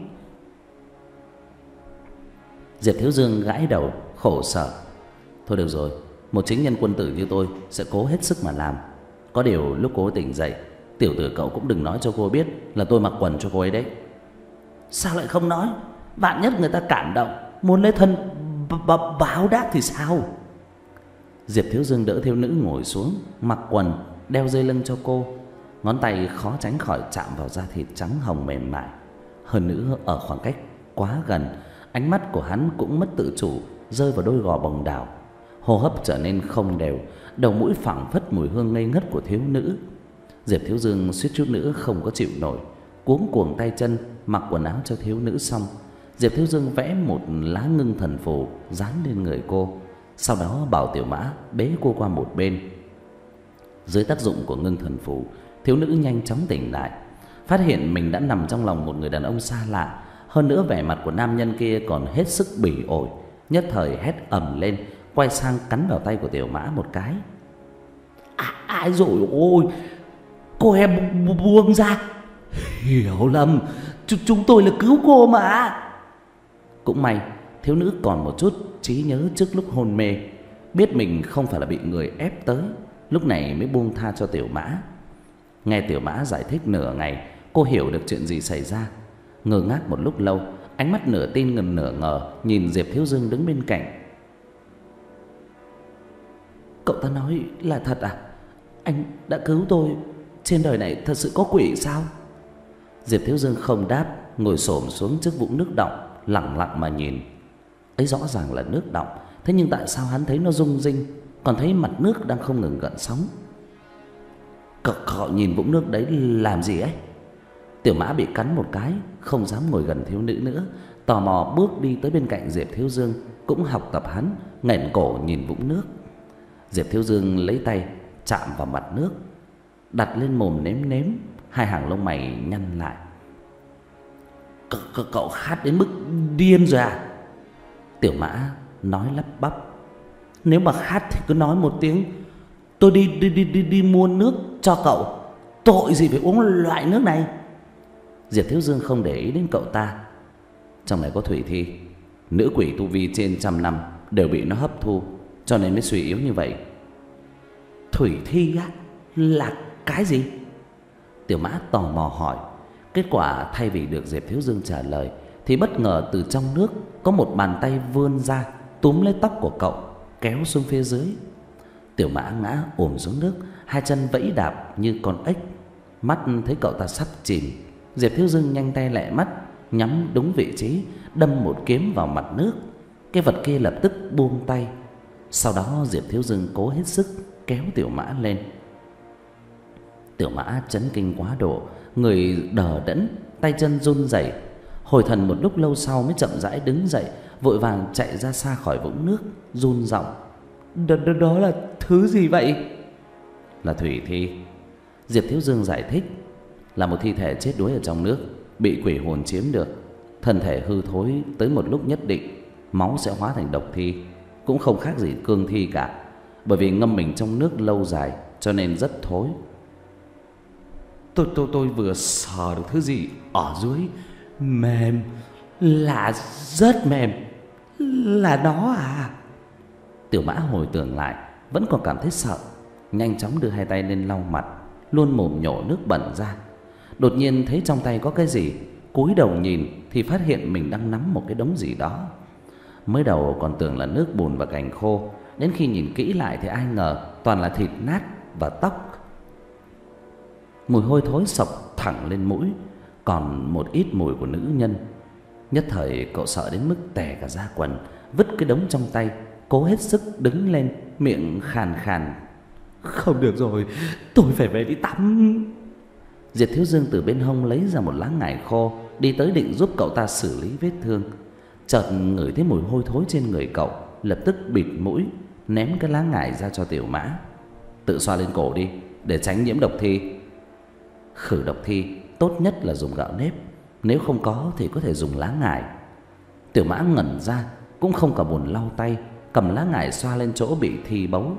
Diệp Thiếu Dương gãi đầu khổ sở. Thôi được rồi, một chính nhân quân tử như tôi sẽ cố hết sức mà làm. Có điều lúc cô tỉnh dậy, tiểu tử cậu cũng đừng nói cho cô biết là tôi mặc quần cho cô ấy đấy. Sao lại không nói? Vạn nhất người ta cảm động, muốn lấy thân báo đáp thì sao? Diệp Thiếu Dương đỡ thiếu nữ ngồi xuống, mặc quần, đeo dây lưng cho cô. Ngón tay khó tránh khỏi chạm vào da thịt trắng hồng mềm mại. Hơn nữa ở khoảng cách quá gần, ánh mắt của hắn cũng mất tự chủ rơi vào đôi gò bồng đào. Hô hấp trở nên không đều, đầu mũi phảng phất mùi hương ngây ngất của thiếu nữ. Diệp Thiếu Dương suýt chút nữa không có chịu nổi, cuống cuồng tay chân mặc quần áo cho thiếu nữ xong, Diệp Thiếu Dương vẽ một lá ngưng thần phù dán lên người cô, sau đó bảo Tiểu Mã bế cô qua một bên. Dưới tác dụng của ngưng thần phù, thiếu nữ nhanh chóng tỉnh lại, phát hiện mình đã nằm trong lòng một người đàn ông xa lạ. Hơn nữa vẻ mặt của nam nhân kia còn hết sức bỉ ổi, nhất thời hét ầm lên, quay sang cắn vào tay của Tiểu Mã một cái. À, ai rồi ôi, cô em bu buông ra. Hiểu lầm, Ch chúng tôi là cứu cô mà. Cũng may thiếu nữ còn một chút trí nhớ trước lúc hôn mê, biết mình không phải là bị người ép tới, lúc này mới buông tha cho Tiểu Mã. Nghe Tiểu Mã giải thích nửa ngày, cô hiểu được chuyện gì xảy ra. Ngơ ngác một lúc lâu, ánh mắt nửa tin ngần nửa ngờ nhìn Diệp Thiếu Dương đứng bên cạnh. Cậu ta nói là thật à? Anh đã cứu tôi, trên đời này thật sự có quỷ sao? Diệp Thiếu Dương không đáp, ngồi xổm xuống trước vũng nước đọng, lặng lặng mà nhìn. Ấy rõ ràng là nước đọng, thế nhưng tại sao hắn thấy nó rung rinh, còn thấy mặt nước đang không ngừng gợn sóng? Cậu, cậu nhìn vũng nước đấy làm gì ấy? Tiểu Mã bị cắn một cái, không dám ngồi gần thiếu nữ nữa, tò mò bước đi tới bên cạnh Diệp Thiếu Dương, cũng học tập hắn, nghển cổ nhìn vũng nước. Diệp Thiếu Dương lấy tay chạm vào mặt nước, đặt lên mồm nếm nếm, hai hàng lông mày nhăn lại. C -c Cậu khát đến mức điên rồi à? Tiểu Mã nói lắp bắp. Nếu mà khát thì cứ nói một tiếng, tôi đi đi đi đi, đi mua nước cho cậu. Tội gì phải uống loại nước này. Diệp Thiếu Dương không để ý đến cậu ta. Trong này có thủy thi, nữ quỷ tu vi trên trăm năm đều bị nó hấp thu, cho nên mới suy yếu như vậy. Thủy thi á? Là cái gì? Tiểu Mã tò mò hỏi. Kết quả thay vì được Diệp Thiếu Dương trả lời thì bất ngờ từ trong nước có một bàn tay vươn ra, túm lấy tóc của cậu, kéo xuống phía dưới. Tiểu Mã ngã ồm xuống nước, hai chân vẫy đạp như con ếch. Mắt thấy cậu ta sắp chìm, Diệp Thiếu Dương nhanh tay lẹ mắt, nhắm đúng vị trí, đâm một kiếm vào mặt nước. Cái vật kia lập tức buông tay. Sau đó Diệp Thiếu Dương cố hết sức kéo Tiểu Mã lên. Tiểu Mã chấn kinh quá độ, người đờ đẫn, tay chân run rẩy. Hồi thần một lúc lâu sau mới chậm rãi đứng dậy, vội vàng chạy ra xa khỏi vũng nước, run giọng. Đó, đó, đó là thứ gì vậy? Là thủy thi. Diệp Thiếu Dương giải thích. Là một thi thể chết đuối ở trong nước, bị quỷ hồn chiếm được. Thân thể hư thối tới một lúc nhất định, máu sẽ hóa thành độc thi, cũng không khác gì cương thi cả. Bởi vì ngâm mình trong nước lâu dài cho nên rất thối. Tôi tôi tôi vừa sờ được thứ gì ở dưới, mềm, là rất mềm. Là nó à? Tiểu Mã hồi tưởng lại, vẫn còn cảm thấy sợ, nhanh chóng đưa hai tay lên lau mặt, luôn mồm nhổ nước bẩn ra. Đột nhiên thấy trong tay có cái gì, cúi đầu nhìn thì phát hiện mình đang nắm một cái đống gì đó. Mới đầu còn tưởng là nước bùn và cành khô, đến khi nhìn kỹ lại thì ai ngờ toàn là thịt nát và tóc. Mùi hôi thối xộc thẳng lên mũi, còn một ít mùi của nữ nhân. Nhất thời cậu sợ đến mức tè cả da quần, vứt cái đống trong tay, cố hết sức đứng lên, miệng khàn khàn. Không được rồi, tôi phải về đi tắm. Diệp Thiếu Dương từ bên hông lấy ra một lá ngải khô, đi tới định giúp cậu ta xử lý vết thương. Chợt ngửi thấy mùi hôi thối trên người cậu, lập tức bịt mũi, ném cái lá ngải ra cho Tiểu Mã. Tự xoa lên cổ đi, để tránh nhiễm độc thi. Khử độc thi tốt nhất là dùng gạo nếp, nếu không có thì có thể dùng lá ngải. Tiểu Mã ngẩn ra, cũng không cả buồn lau tay, cầm lá ngải xoa lên chỗ bị thi bấu.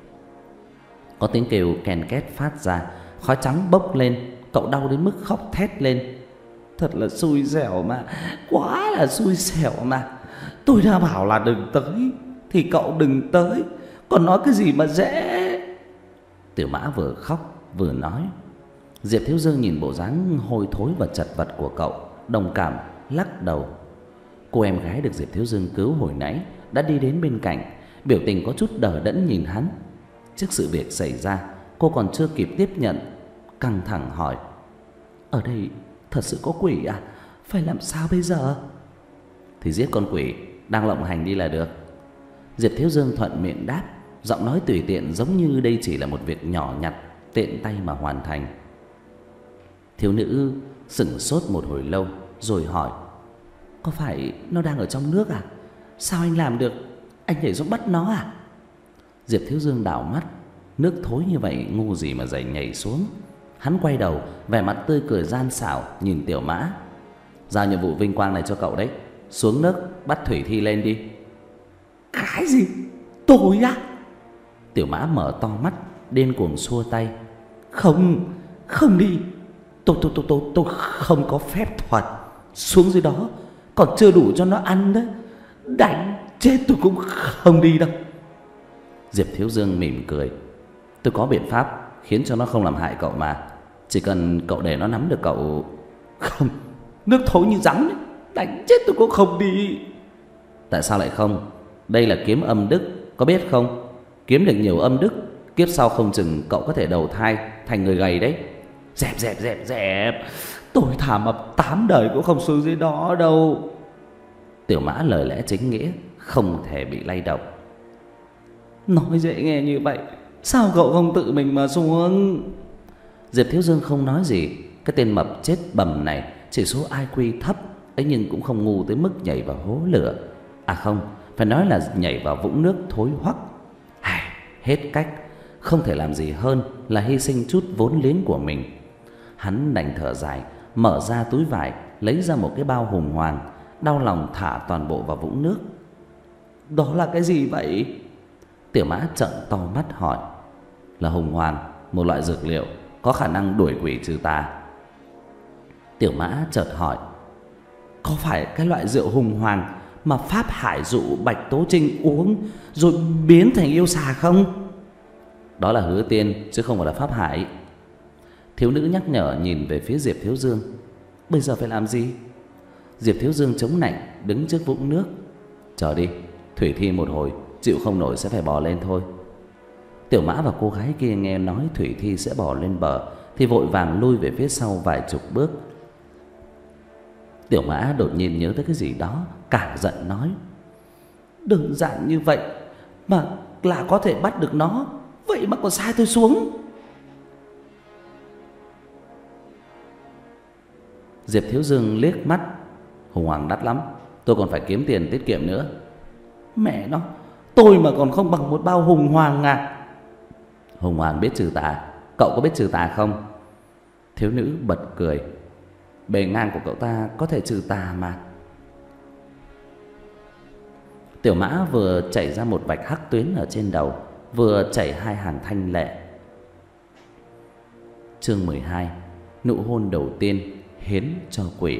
Có tiếng kêu ken két phát ra, khói trắng bốc lên, cậu đau đến mức khóc thét lên. Thật là xui xẻo mà, quá là xui xẻo mà. Tôi đã bảo là đừng tới thì cậu đừng tới, còn nói cái gì mà dễ. Tiểu Mã vừa khóc vừa nói. Diệp Thiếu Dương nhìn bộ dáng hôi thối và chật vật của cậu, đồng cảm lắc đầu. Cô em gái được Diệp Thiếu Dương cứu hồi nãy đã đi đến bên cạnh, biểu tình có chút đờ đẫn nhìn hắn. Trước sự việc xảy ra, cô còn chưa kịp tiếp nhận, căng thẳng hỏi: Ở đây thật sự có quỷ à? Phải làm sao bây giờ? Thì giết con quỷ đang lộng hành đi là được. Diệp Thiếu Dương thuận miệng đáp, giọng nói tùy tiện, giống như đây chỉ là một việc nhỏ nhặt, tiện tay mà hoàn thành. Thiếu nữ sững sốt một hồi lâu rồi hỏi: Có phải nó đang ở trong nước à? Sao anh làm được? Anh nhảy xuống bắt nó à? Diệp Thiếu Dương đảo mắt, nước thối như vậy ngu gì mà dậy nhảy xuống. Hắn quay đầu, vẻ mặt tươi cười gian xảo nhìn Tiểu Mã. Giao nhiệm vụ vinh quang này cho cậu đấy, xuống nước bắt thủy thi lên đi. Cái gì? Tôi á? Tiểu Mã mở to mắt, điên cuồng xua tay. Không, không đi. Tôi tôi tôi tôi tôi không có phép thuật. Xuống dưới đó còn chưa đủ cho nó ăn đấy. Đánh chết tôi cũng không đi đâu. Diệp Thiếu Dương mỉm cười. Tôi có biện pháp khiến cho nó không làm hại cậu mà. Chỉ cần cậu để nó nắm được cậu. Không, nước thối như rắn ấy. Đánh chết tôi cũng không đi. Tại sao lại không? Đây là kiếm âm đức, có biết không? Kiếm được nhiều âm đức, kiếp sau không chừng cậu có thể đầu thai thành người gầy đấy. Dẹp dẹp dẹp dẹp. Tôi thả mập tám đời cũng không xuống dưới đó đâu. Tiểu Mã lời lẽ chính nghĩa, không thể bị lay động. Nói dễ nghe như vậy, sao cậu không tự mình mà xuống? Diệp Thiếu Dương không nói gì. Cái tên mập chết bầm này chỉ số i kiu thấp ấy, nhưng cũng không ngu tới mức nhảy vào hố lửa. À không, phải nói là nhảy vào vũng nước thối hoắc. Ai, hết cách, không thể làm gì hơn là hy sinh chút vốn liếng của mình. Hắn đành thở dài, mở ra túi vải, lấy ra một cái bao hùng hoàng, đau lòng thả toàn bộ vào vũng nước. Đó là cái gì vậy? Tiểu Mã trợn to mắt hỏi. Là hùng hoàng, một loại dược liệu có khả năng đuổi quỷ trừ tà. Tiểu Mã chợt hỏi, có phải cái loại rượu hùng hoàng mà Pháp Hải dụ Bạch Tố Trinh uống rồi biến thành yêu xà không? Đó là Hứa Tiên chứ không phải là Pháp Hải. Thiếu nữ nhắc nhở, nhìn về phía Diệp Thiếu Dương. Bây giờ phải làm gì? Diệp Thiếu Dương chống nạnh đứng trước vũng nước. Chờ đi, thủy thi một hồi, chịu không nổi sẽ phải bò lên thôi. Tiểu Mã và cô gái kia nghe nói thủy thi sẽ bò lên bờ thì vội vàng lui về phía sau vài chục bước. Tiểu Mã đột nhiên nhớ tới cái gì đó, cả giận nói, đơn giản như vậy mà là có thể bắt được nó, vậy mà còn sai tôi xuống. Diệp Thiếu Dương liếc mắt. Hùng hoàng đắt lắm, tôi còn phải kiếm tiền tiết kiệm nữa. Mẹ nó, tôi mà còn không bằng một bao hùng hoàng à? Hùng hoàng biết trừ tà, cậu có biết trừ tà không? Thiếu nữ bật cười. Bề ngang của cậu ta có thể trừ tà mà. Tiểu Mã vừa chảy ra một vạch hắc tuyến ở trên đầu, vừa chảy hai hàng thanh lệ. Chương mười hai. Nụ hôn đầu tiên hiến cho quỷ.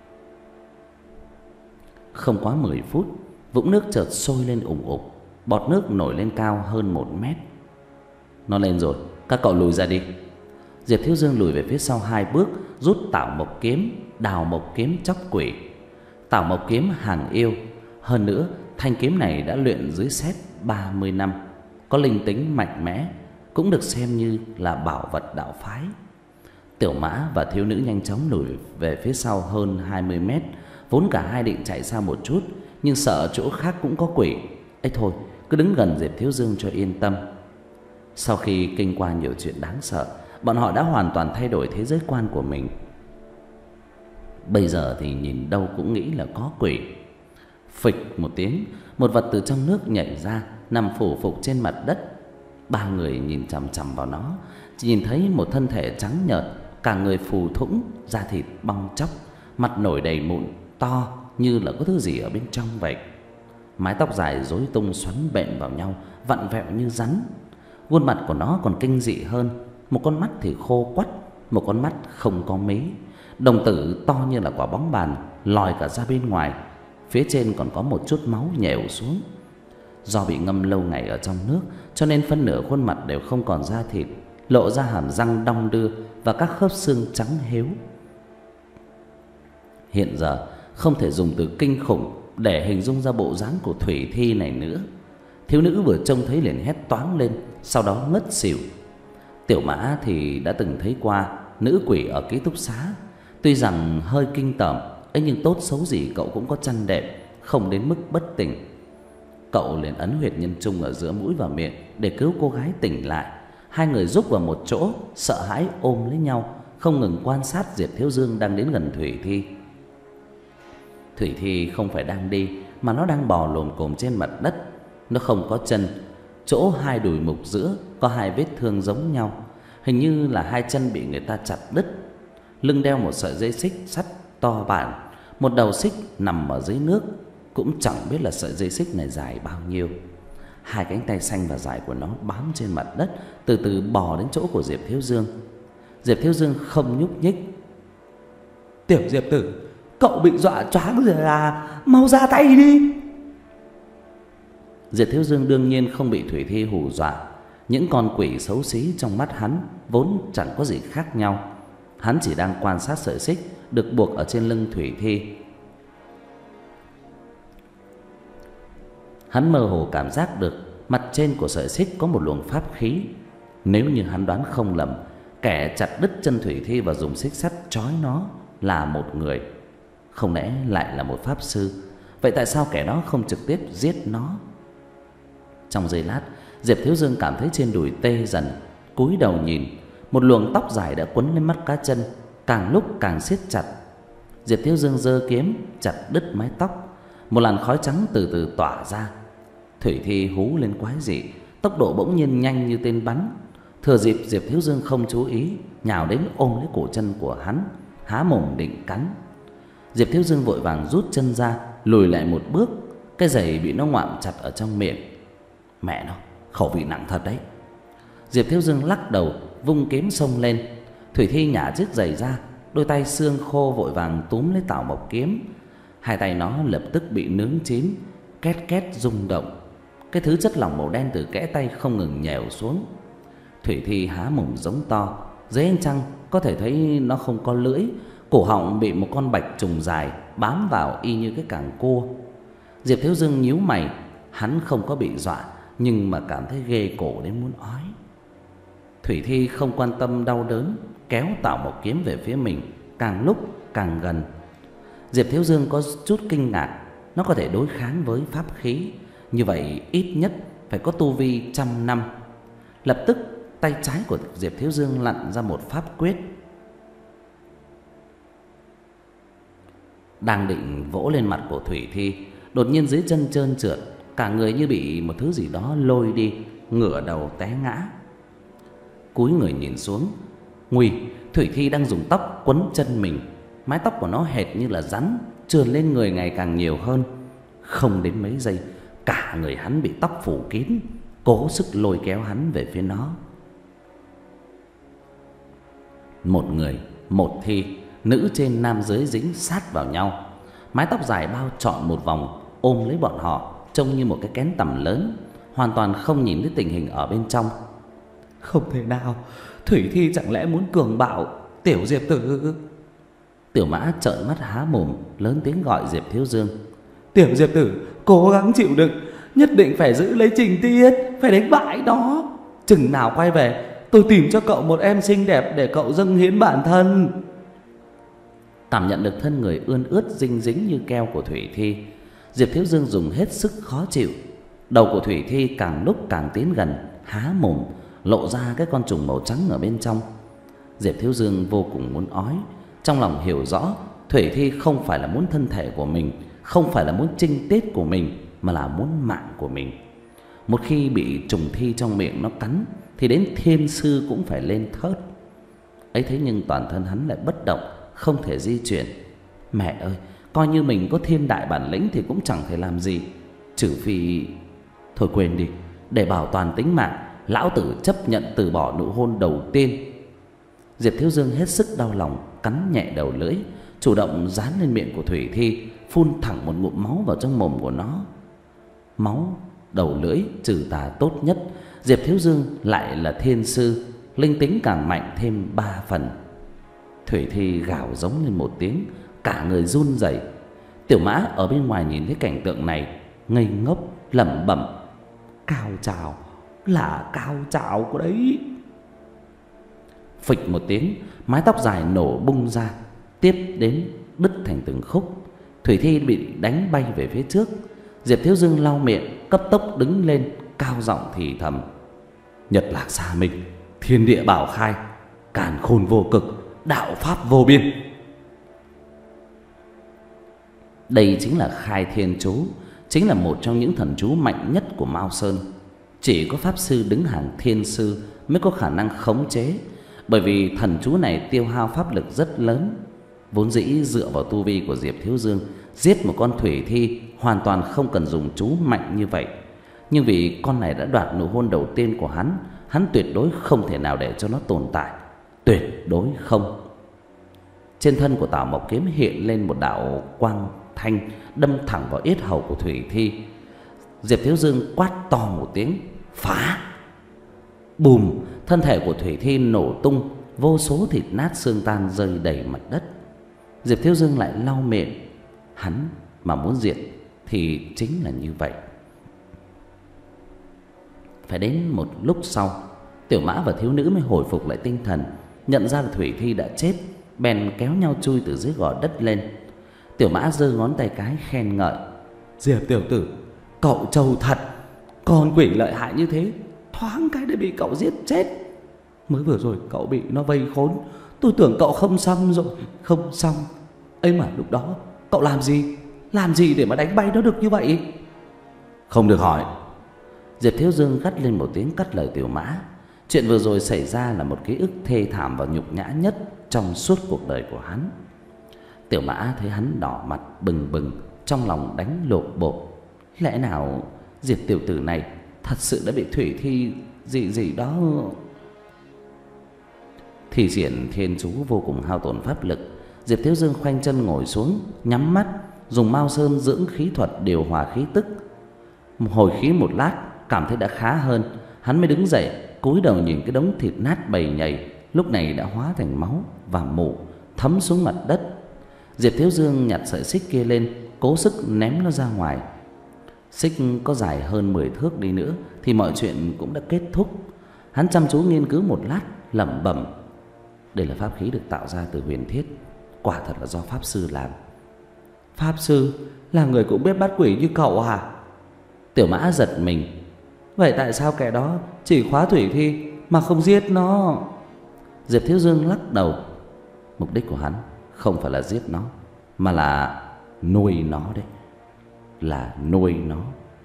Không quá mười phút, vũng nước chợt sôi lên ủng ục, bọt nước nổi lên cao hơn một mét. Nó lên rồi, các cậu lùi ra đi. Diệp Thiếu Dương lùi về phía sau hai bước, rút Tảo Mộc kiếm, Đào Mộc kiếm chóc quỷ. Tảo Mộc kiếm hàng yêu, hơn nữa thanh kiếm này đã luyện dưới sét ba mươi năm, có linh tính mạnh mẽ, cũng được xem như là bảo vật đạo phái. Tiểu Mã và thiếu nữ nhanh chóng lùi về phía sau hơn hai mươi mét, vốn cả hai định chạy xa một chút, nhưng sợ chỗ khác cũng có quỷ. Ấy thôi, cứ đứng gần Diệp Thiếu Dương cho yên tâm. Sau khi kinh qua nhiều chuyện đáng sợ, bọn họ đã hoàn toàn thay đổi thế giới quan của mình. Bây giờ thì nhìn đâu cũng nghĩ là có quỷ. Phịch một tiếng, một vật từ trong nước nhảy ra, nằm phủ phục trên mặt đất. Ba người nhìn chằm chằm vào nó, chỉ nhìn thấy một thân thể trắng nhợt, cả người phù thủng, da thịt bong tróc, mặt nổi đầy mụn to như là có thứ gì ở bên trong vậy. Mái tóc dài rối tung xoắn bện vào nhau, vặn vẹo như rắn. Khuôn mặt của nó còn kinh dị hơn, một con mắt thì khô quắt, một con mắt không có mí. Đồng tử to như là quả bóng bàn, lòi cả ra bên ngoài. Phía trên còn có một chút máu nhèo xuống. Do bị ngâm lâu ngày ở trong nước, cho nên phân nửa khuôn mặt đều không còn da thịt, lộ ra hàm răng đong đưa và các khớp xương trắng héo. Hiện giờ không thể dùng từ kinh khủng để hình dung ra bộ dáng của thủy thi này nữa. Thiếu nữ vừa trông thấy liền hét toáng lên, sau đó ngất xỉu. Tiểu Mã thì đã từng thấy qua nữ quỷ ở ký túc xá, tuy rằng hơi kinh tởm ấy, nhưng tốt xấu gì cậu cũng có chăn đệm, không đến mức bất tỉnh. Cậu liền ấn huyệt nhân trung ở giữa mũi và miệng để cứu cô gái tỉnh lại. Hai người rúc vào một chỗ, sợ hãi ôm lấy nhau, không ngừng quan sát Diệp Thiếu Dương đang đến gần thủy thi. Thủy thi không phải đang đi, mà nó đang bò lồm cồm trên mặt đất. Nó không có chân, chỗ hai đùi mục giữa có hai vết thương giống nhau, hình như là hai chân bị người ta chặt đứt. Lưng đeo một sợi dây xích sắt to bản, một đầu xích nằm ở dưới nước, cũng chẳng biết là sợi dây xích này dài bao nhiêu. Hai cánh tay xanh và dài của nó bám trên mặt đất, từ từ bò đến chỗ của Diệp Thiếu Dương. Diệp Thiếu Dương không nhúc nhích. Tiểu Diệp tử, cậu bị dọa choáng rồi à? Mau ra tay đi. Diệp Thiếu Dương đương nhiên không bị thủy thi hù dọa. Những con quỷ xấu xí trong mắt hắn vốn chẳng có gì khác nhau. Hắn chỉ đang quan sát sợi xích được buộc ở trên lưng thủy thi. Hắn mơ hồ cảm giác được mặt trên của sợi xích có một luồng pháp khí. Nếu như hắn đoán không lầm, kẻ chặt đứt chân thủy thi và dùng xích sắt trói nó là một người. Không lẽ lại là một pháp sư? Vậy tại sao kẻ đó không trực tiếp giết nó? Trong giây lát, Diệp Thiếu Dương cảm thấy trên đùi tê dần, cúi đầu nhìn, một luồng tóc dài đã quấn lên mắt cá chân, càng lúc càng siết chặt. Diệp Thiếu Dương giơ kiếm chặt đứt mái tóc, một làn khói trắng từ từ tỏa ra. Thủy thi hú lên quái dị, tốc độ bỗng nhiên nhanh như tên bắn. Thừa dịp Diệp Thiếu Dương không chú ý, nhào đến ôm lấy cổ chân của hắn, há mồm định cắn. Diệp Thiếu Dương vội vàng rút chân ra, lùi lại một bước. Cái giày bị nó ngoạm chặt ở trong miệng. Mẹ nó, khẩu vị nặng thật đấy. Diệp Thiếu Dương lắc đầu, vung kiếm xông lên. Thủy Thi nhả chiếc giày ra, đôi tay xương khô vội vàng túm lấy Tảo Mộc Kiếm. Hai tay nó lập tức bị nướng chín, két két rung động. Cái thứ chất lỏng màu đen từ kẽ tay không ngừng nhèo xuống. Thủy Thi há mồm giống to, dưới ánh trăng có thể thấy nó không có lưỡi, cổ họng bị một con bạch trùng dài bám vào y như cái càng cua. Diệp Thiếu Dương nhíu mày, hắn không có bị dọa nhưng mà cảm thấy ghê cổ đến muốn ói. Thủy Thi không quan tâm đau đớn, kéo Tảo Mộc Kiếm về phía mình, càng lúc càng gần. Diệp Thiếu Dương có chút kinh ngạc, nó có thể đối kháng với pháp khí, như vậy ít nhất phải có tu vi trăm năm. Lập tức tay trái của Diệp Thiếu Dương lặn ra một pháp quyết. Đang định vỗ lên mặt của Thủy Thi, đột nhiên dưới chân trơn trượt, cả người như bị một thứ gì đó lôi đi, ngửa đầu té ngã. Cúi người nhìn xuống, nguy, Thủy Thi đang dùng tóc quấn chân mình. Mái tóc của nó hệt như là rắn, trườn lên người ngày càng nhiều hơn. Không đến mấy giây, cả người hắn bị tóc phủ kín, cố sức lôi kéo hắn về phía nó. Một người, một thi, nữ trên nam dưới dính sát vào nhau. Mái tóc dài bao trọn một vòng ôm lấy bọn họ, trông như một cái kén tằm lớn, hoàn toàn không nhìn thấy tình hình ở bên trong. Không thể nào, Thủy Thi chẳng lẽ muốn cường bạo Tiểu Diệp Tử? Tiểu Mã trợn mắt há mồm, lớn tiếng gọi Diệp Thiếu Dương. Tiểu Diệp Tử, cố gắng chịu đựng, nhất định phải giữ lấy Trình Tiết, phải đánh bại nó. Chừng nào quay về, tôi tìm cho cậu một em xinh đẹp để cậu dâng hiến bản thân. Cảm nhận được thân người ươn ướt dinh dính như keo của Thủy Thi, Diệp Thiếu Dương dùng hết sức khó chịu. Đầu của Thủy Thi càng lúc càng tiến gần, há mồm lộ ra cái con trùng màu trắng ở bên trong. Diệp Thiếu Dương vô cùng muốn ói, trong lòng hiểu rõ Thủy Thi không phải là muốn thân thể của mình, không phải là muốn trinh tiết của mình, mà là muốn mạng của mình. Một khi bị trùng thi trong miệng nó cắn thì đến thiên sư cũng phải lên thớt. Ấy thế nhưng toàn thân hắn lại bất động, không thể di chuyển. Mẹ ơi, coi như mình có thiên đại bản lĩnh thì cũng chẳng thể làm gì, trừ phi... Thôi quên đi, để bảo toàn tính mạng, lão tử chấp nhận từ bỏ nụ hôn đầu tiên. Diệp Thiếu Dương hết sức đau lòng, cắn nhẹ đầu lưỡi, chủ động dán lên miệng của Thủy Thi, phun thẳng một ngụm máu vào trong mồm của nó. Máu đầu lưỡi trừ tà tốt nhất, Diệp Thiếu Dương lại là thiên sư, linh tính càng mạnh thêm ba phần. Thủy Thi gào giống lên một tiếng, cả người run rẩy. Tiểu Mã ở bên ngoài nhìn thấy cảnh tượng này, ngây ngốc lẩm bẩm: cao trào, là cao trào của đấy. Phịch một tiếng, mái tóc dài nổ bung ra, tiếp đến đứt thành từng khúc. Thủy Thi bị đánh bay về phía trước. Diệp Thiếu Dương lau miệng, cấp tốc đứng lên, cao giọng thì thầm: Nhật Lạc Xà Minh, thiên địa bảo khai, càn khôn vô cực, đạo pháp vô biên. Đây chính là khai thiên chú, chính là một trong những thần chú mạnh nhất của Mao Sơn. Chỉ có pháp sư đứng hàng thiên sư mới có khả năng khống chế, bởi vì thần chú này tiêu hao pháp lực rất lớn. Vốn dĩ dựa vào tu vi của Diệp Thiếu Dương, giết một con Thủy Thi hoàn toàn không cần dùng chú mạnh như vậy. Nhưng vì con này đã đoạt nụ hôn đầu tiên của hắn, hắn tuyệt đối không thể nào để cho nó tồn tại, tuyệt đối không. Trên thân của Tảo Mộc Kiếm hiện lên một đạo quang thanh, đâm thẳng vào yết hầu của Thủy Thi. Diệp Thiếu Dương quát to một tiếng: phá! Bùm! Thân thể của Thủy Thi nổ tung, vô số thịt nát xương tan rơi đầy mặt đất. Diệp Thiếu Dương lại lau miệng. Hắn mà muốn diệt thì chính là như vậy. Phải đến một lúc sau, Tiểu Mã và thiếu nữ mới hồi phục lại tinh thần, nhận ra là Thủy Thi đã chết, bèn kéo nhau chui từ dưới gò đất lên. Tiểu Mã giơ ngón tay cái khen ngợi: Diệp tiểu tử, cậu trâu thật, con quỷ lợi hại như thế, thoáng cái đã bị cậu giết chết. Mới vừa rồi cậu bị nó vây khốn, tôi tưởng cậu không xong rồi. Không xong ấy mà lúc đó cậu làm gì, làm gì để mà đánh bay nó được như vậy? Không được hỏi. Diệp Thiếu Dương gắt lên một tiếng cắt lời Tiểu Mã. Chuyện vừa rồi xảy ra là một ký ức thê thảm và nhục nhã nhất trong suốt cuộc đời của hắn. Tiểu Mã thấy hắn đỏ mặt bừng bừng, trong lòng đánh lộp bộp. Lẽ nào Diệp tiểu tử này thật sự đã bị Thủy Thi gì gì đó? Thi triển thiên chú vô cùng hao tổn pháp lực. Diệp Thiếu Dương khoanh chân ngồi xuống, nhắm mắt, dùng Mao Sơn dưỡng khí thuật điều hòa khí tức. Hồi khí một lát, cảm thấy đã khá hơn, hắn mới đứng dậy, cúi đầu nhìn cái đống thịt nát bầy nhầy, lúc này đã hóa thành máu và mủ thấm xuống mặt đất. Diệp Thiếu Dương nhặt sợi xích kia lên, cố sức ném nó ra ngoài. Xích có dài hơn mười thước đi nữa thì mọi chuyện cũng đã kết thúc. Hắn chăm chú nghiên cứu một lát, lẩm bẩm: đây là pháp khí được tạo ra từ huyền thiết, quả thật là do pháp sư làm. Pháp sư là người cũng biết bắt quỷ như cậu à? Tiểu Mã giật mình. Vậy tại sao kẻ đó chỉ khóa Thủy Thi mà không giết nó? Diệp Thiếu Dương lắc đầu. Mục đích của hắn không phải là giết nó, mà là nuôi nó đấy. Là nuôi nó.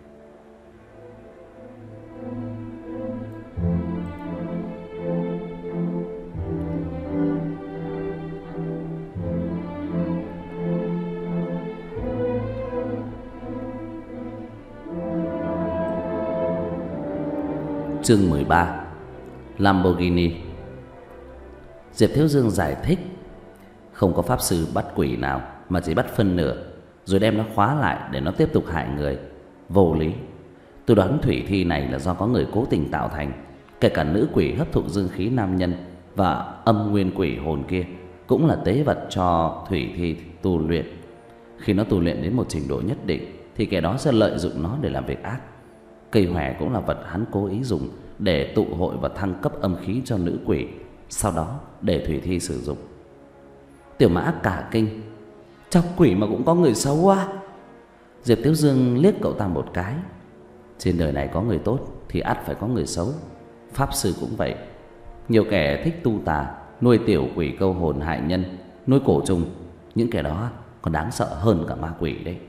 Chương mười ba. Lamborghini. Diệp Thiếu Dương giải thích: không có pháp sư bắt quỷ nào, mà chỉ bắt phân nửa rồi đem nó khóa lại để nó tiếp tục hại người. Vô lý. Tôi đoán Thủy Thi này là do có người cố tình tạo thành. Kể cả nữ quỷ hấp thụ dương khí nam nhân và âm nguyên quỷ hồn kia cũng là tế vật cho Thủy Thi tu luyện. Khi nó tu luyện đến một trình độ nhất định thì kẻ đó sẽ lợi dụng nó để làm việc ác. Cây hòe cũng là vật hắn cố ý dùng để tụ hội và thăng cấp âm khí cho nữ quỷ, sau đó để Thủy Thi sử dụng. Tiểu Mã cả kinh: trong quỷ mà cũng có người xấu à? Diệp Thiếu Dương liếc cậu ta một cái. Trên đời này có người tốt thì ắt phải có người xấu. Pháp sư cũng vậy. Nhiều kẻ thích tu tà, nuôi tiểu quỷ câu hồn hại nhân, nuôi cổ trùng. Những kẻ đó còn đáng sợ hơn cả ma quỷ đấy.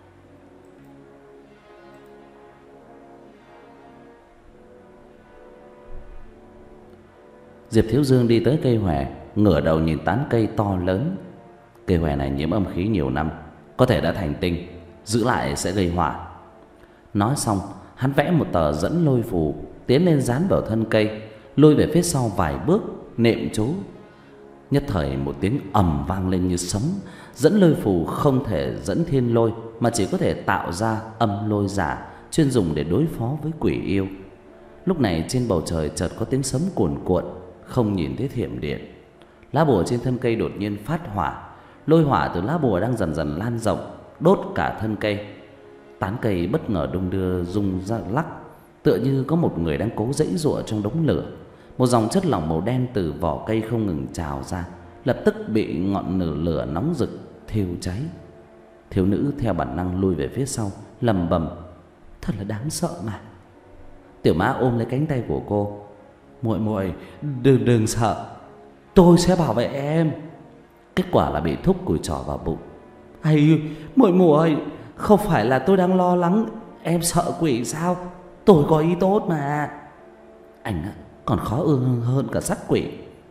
Diệp Thiếu Dương đi tới cây hòe, ngửa đầu nhìn tán cây to lớn. Cây hòe này nhiễm âm khí nhiều năm, có thể đã thành tinh, giữ lại sẽ gây họa. Nói xong, hắn vẽ một tờ dẫn lôi phù, tiến lên dán vào thân cây, lôi về phía sau vài bước, niệm chú. Nhất thời một tiếng ầm vang lên như sấm. Dẫn lôi phù không thể dẫn thiên lôi, mà chỉ có thể tạo ra âm lôi giả, chuyên dùng để đối phó với quỷ yêu. Lúc này trên bầu trời chợt có tiếng sấm cuồn cuộn, không nhìn thấy thiểm điện. Lá bùa trên thân cây đột nhiên phát hỏa. Lôi hỏa từ lá bùa đang dần dần lan rộng, đốt cả thân cây. Tán cây bất ngờ đung đưa rung ra lắc, tựa như có một người đang cố giãy giụa trong đống lửa. Một dòng chất lỏng màu đen từ vỏ cây không ngừng trào ra, lập tức bị ngọn lửa lửa nóng rực thiêu cháy. Thiếu nữ theo bản năng lùi về phía sau, lầm bầm: thật là đáng sợ mà. Tiểu Mã ôm lấy cánh tay của cô: muội muội đừng đừng sợ, tôi sẽ bảo vệ em. Kết quả là bị thúc cùi trỏ vào bụng. Ây, muội muội, không phải là tôi đang lo lắng em sợ quỷ sao? Tôi có ý tốt mà. Anh còn khó ương hơn cả sát quỷ.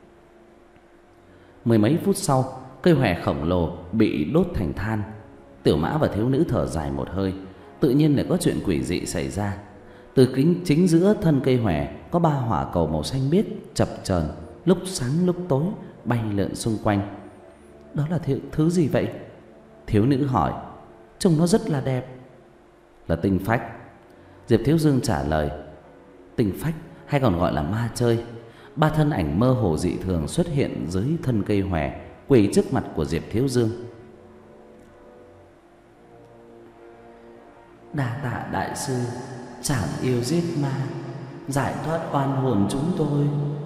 Mười mấy phút sau, cây hòe khổng lồ bị đốt thành than. Tiểu Mã và thiếu nữ thở dài một hơi. Tự nhiên lại có chuyện quỷ dị xảy ra. Từ kính chính giữa thân cây hòe có ba hỏa cầu màu xanh biếc chập chờn, lúc sáng lúc tối bay lượn xung quanh. Đó là thứ, thứ gì vậy? Thiếu nữ hỏi. Trông nó rất là đẹp. Là tinh phách. Diệp Thiếu Dương trả lời. Tinh phách hay còn gọi là ma chơi. Ba thân ảnh mơ hồ dị thường xuất hiện dưới thân cây hòe, quỳ trước mặt của Diệp Thiếu Dương. Đa tạ đại sư, chảm yêu giết ma, giải thoát oan hồn chúng tôi.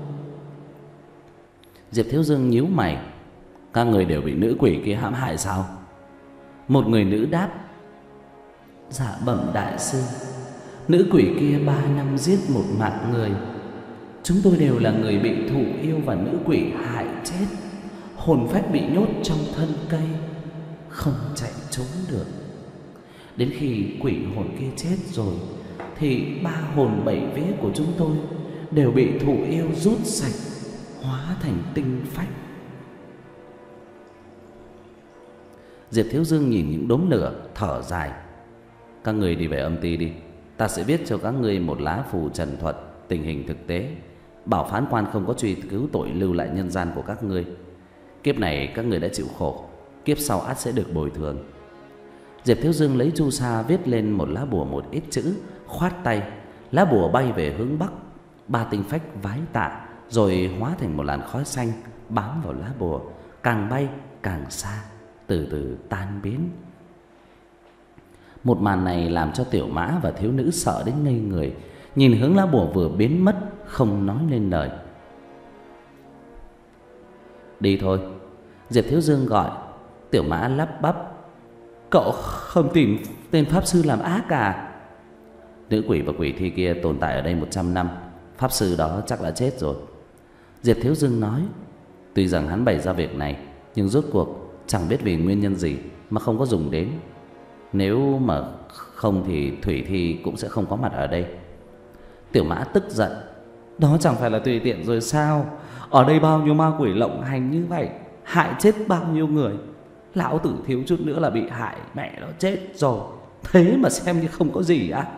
Diệp Thiếu Dương nhíu mày. Các người đều bị nữ quỷ kia hãm hại sao? Một người nữ đáp. Dạ bẩm đại sư, nữ quỷ kia ba năm giết một mạng người. Chúng tôi đều là người bị thụ yêu và nữ quỷ hại chết. Hồn phách bị nhốt trong thân cây, không chạy trốn được. Đến khi quỷ hồn kia chết rồi thì ba hồn bảy vía của chúng tôi đều bị thụ yêu rút sạch, hóa thành tinh phách. Diệp Thiếu Dương nhìn những đốm lửa, thở dài. Các người đi về âm ty đi, ta sẽ viết cho các ngươi một lá phù trần thuật tình hình thực tế, bảo phán quan không có truy cứu tội lưu lại nhân gian của các ngươi. Kiếp này các người đã chịu khổ, kiếp sau ắt sẽ được bồi thường. Diệp Thiếu Dương lấy chu sa viết lên một lá bùa một ít chữ, khoát tay, lá bùa bay về hướng bắc. Ba tinh phách vái tạ, rồi hóa thành một làn khói xanh bám vào lá bùa, càng bay càng xa, từ từ tan biến. Một màn này làm cho Tiểu Mã và thiếu nữ sợ đến ngây người, nhìn hướng lá bùa vừa biến mất, không nói lên lời. Đi thôi, Diệp Thiếu Dương gọi. Tiểu Mã lắp bắp: Cậu không tìm tên pháp sư làm ác à? Nữ quỷ và quỷ thi kia tồn tại ở đây một trăm năm, pháp sư đó chắc đã chết rồi. Diệp Thiếu Dương nói: Tuy rằng hắn bày ra việc này, nhưng rốt cuộc chẳng biết vì nguyên nhân gì mà không có dùng đến. Nếu mà không thì Thủy Thi cũng sẽ không có mặt ở đây. Tiểu Mã tức giận: Đó chẳng phải là tùy tiện rồi sao? Ở đây bao nhiêu ma quỷ lộng hành như vậy, hại chết bao nhiêu người. Lão tử thiếu chút nữa là bị hại mẹ nó chết rồi, thế mà xem như không có gì á.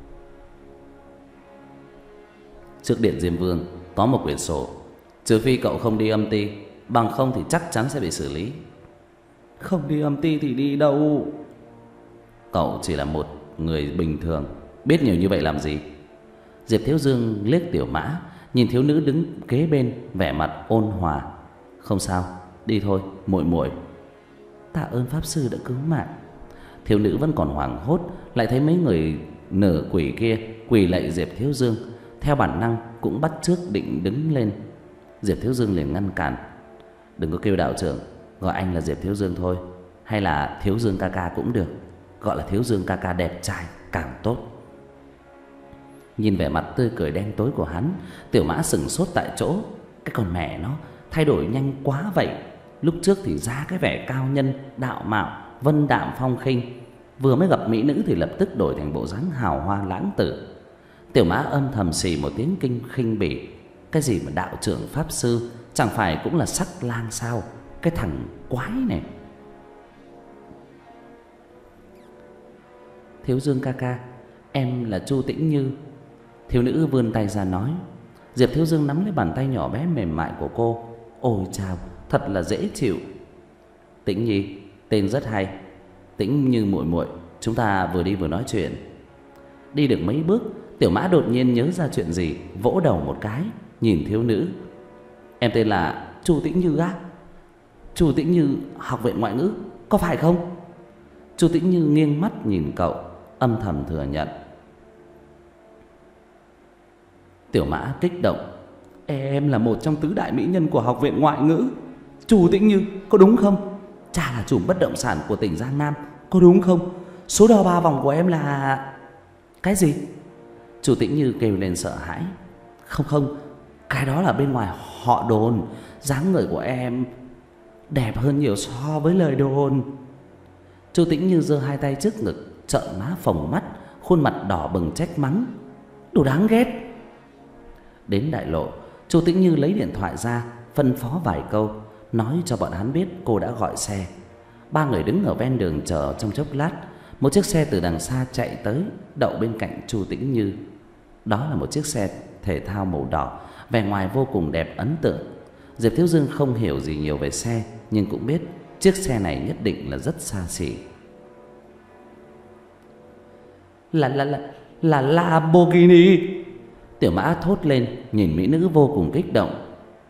Trước điện Diêm Vương có một quyển sổ, trừ phi cậu không đi âm ty, bằng không thì chắc chắn sẽ bị xử lý. Không đi âm ty thì đi đâu? Cậu chỉ là một người bình thường, biết nhiều như vậy làm gì? Diệp Thiếu Dương liếc Tiểu Mã, nhìn thiếu nữ đứng kế bên, vẻ mặt ôn hòa. Không sao, đi thôi muội muội. Tạ ơn pháp sư đã cứu mạng. Thiếu nữ vẫn còn hoảng hốt, lại thấy mấy người nửa quỷ kia quỳ lạy Diệp Thiếu Dương, theo bản năng cũng bắt chước định đứng lên. Diệp Thiếu Dương liền ngăn cản: Đừng có kêu đạo trưởng, gọi anh là Diệp Thiếu Dương thôi, hay là Thiếu Dương ca ca cũng được, gọi là Thiếu Dương ca ca đẹp trai càng tốt. Nhìn vẻ mặt tươi cười đen tối của hắn, Tiểu Mã sững sốt tại chỗ. Cái con mẹ nó thay đổi nhanh quá vậy. Lúc trước thì ra cái vẻ cao nhân, đạo mạo, vân đạm phong khinh, vừa mới gặp mỹ nữ thì lập tức đổi thành bộ dáng hào hoa lãng tử. Tiểu Mã âm thầm xì một tiếng kinh khinh bỉ. Cái gì mà đạo trưởng pháp sư, chẳng phải cũng là sắc lang sao? Cái thằng quái này. Thiếu Dương ca ca, em là Chu Tĩnh Như. Thiếu nữ vươn tay ra nói. Diệp Thiếu Dương nắm lấy bàn tay nhỏ bé mềm mại của cô. Ôi chao, thật là dễ chịu. Tĩnh Nhi, tên rất hay. Tĩnh Như muội muội, chúng ta vừa đi vừa nói chuyện. Đi được mấy bước, Tiểu Mã đột nhiên nhớ ra chuyện gì, vỗ đầu một cái, nhìn thiếu nữ. Em tên là Chu Tĩnh Như á? Chu Tĩnh Như học viện ngoại ngữ, có phải không? Chu Tĩnh Như nghiêng mắt nhìn cậu, âm thầm thừa nhận. Tiểu Mã kích động: Em là một trong tứ đại mỹ nhân của học viện ngoại ngữ. Chu Tĩnh Như, có đúng không? Cha là chủ bất động sản của tỉnh Giang Nam, có đúng không? Số đo ba vòng của em là... Cái gì? Chu Tĩnh Như kêu lên sợ hãi. Không không, cái đó là bên ngoài họ đồn. Dáng người của em đẹp hơn nhiều so với lời đồn. Chu Tĩnh Như giơ hai tay trước ngực, trợn má phồng mắt, khuôn mặt đỏ bừng trách mắng: Đồ đáng ghét. Đến đại lộ, Chu Tĩnh Như lấy điện thoại ra, phân phó vài câu, nói cho bọn hắn biết cô đã gọi xe. Ba người đứng ở ven đường chờ trong chốc lát, một chiếc xe từ đằng xa chạy tới, đậu bên cạnh Chu Tĩnh Như. Đó là một chiếc xe thể thao màu đỏ, vẻ ngoài vô cùng đẹp ấn tượng. Diệp Thiếu Dương không hiểu gì nhiều về xe, nhưng cũng biết chiếc xe này nhất định là rất xa xỉ. Là là là là Lamborghini. Tiểu Mã thốt lên, nhìn mỹ nữ vô cùng kích động.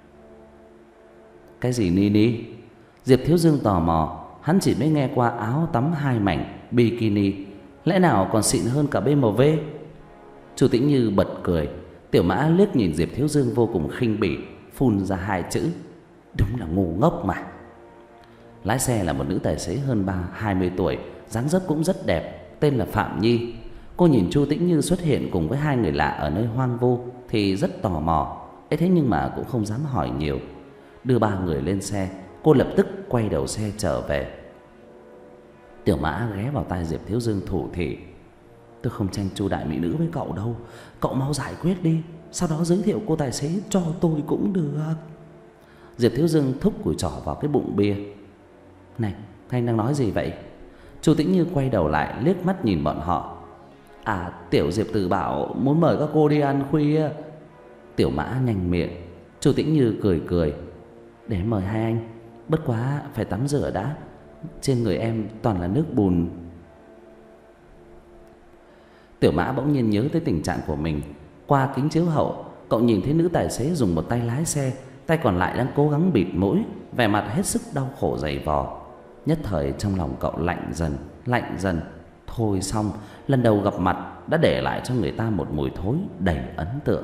Cái gì Nini? Diệp Thiếu Dương tò mò, hắn chỉ mới nghe qua áo tắm hai mảnh bikini, lẽ nào còn xịn hơn cả bê em vê? Chu Tĩnh Như bật cười. Tiểu Mã liếc nhìn Diệp Thiếu Dương vô cùng khinh bỉ, phun ra hai chữ: Đúng là ngu ngốc mà. Lái xe là một nữ tài xế hơn ba hai mươi tuổi, dáng dấp cũng rất đẹp, tên là Phạm Nhi. Cô nhìn Chu Tĩnh Như xuất hiện cùng với hai người lạ ở nơi hoang vu thì rất tò mò, ấy thế nhưng mà cũng không dám hỏi nhiều. Đưa ba người lên xe, cô lập tức quay đầu xe trở về. Tiểu Mã ghé vào tai Diệp Thiếu Dương thủ thỉ: Tôi không tranh chu đại mỹ nữ với cậu đâu. Cậu mau giải quyết đi, sau đó giới thiệu cô tài xế cho tôi cũng được. Diệp Thiếu Dương thúc cùi trỏ vào cái bụng bia. Này, Thanh đang nói gì vậy? Chu Tĩnh Như quay đầu lại liếc mắt nhìn bọn họ. À, Tiểu Diệp Tử bảo muốn mời các cô đi ăn khuya. Tiểu Mã nhanh miệng. Chu Tĩnh Như cười cười. Để mời hai anh, bất quá phải tắm rửa đã, trên người em toàn là nước bùn. Tiểu Mã bỗng nhiên nhớ tới tình trạng của mình. Qua kính chiếu hậu, cậu nhìn thấy nữ tài xế dùng một tay lái xe, tay còn lại đang cố gắng bịt mũi, vẻ mặt hết sức đau khổ dày vò. Nhất thời trong lòng cậu lạnh dần, lạnh dần. Thôi xong, lần đầu gặp mặt đã để lại cho người ta một mùi thối đầy ấn tượng.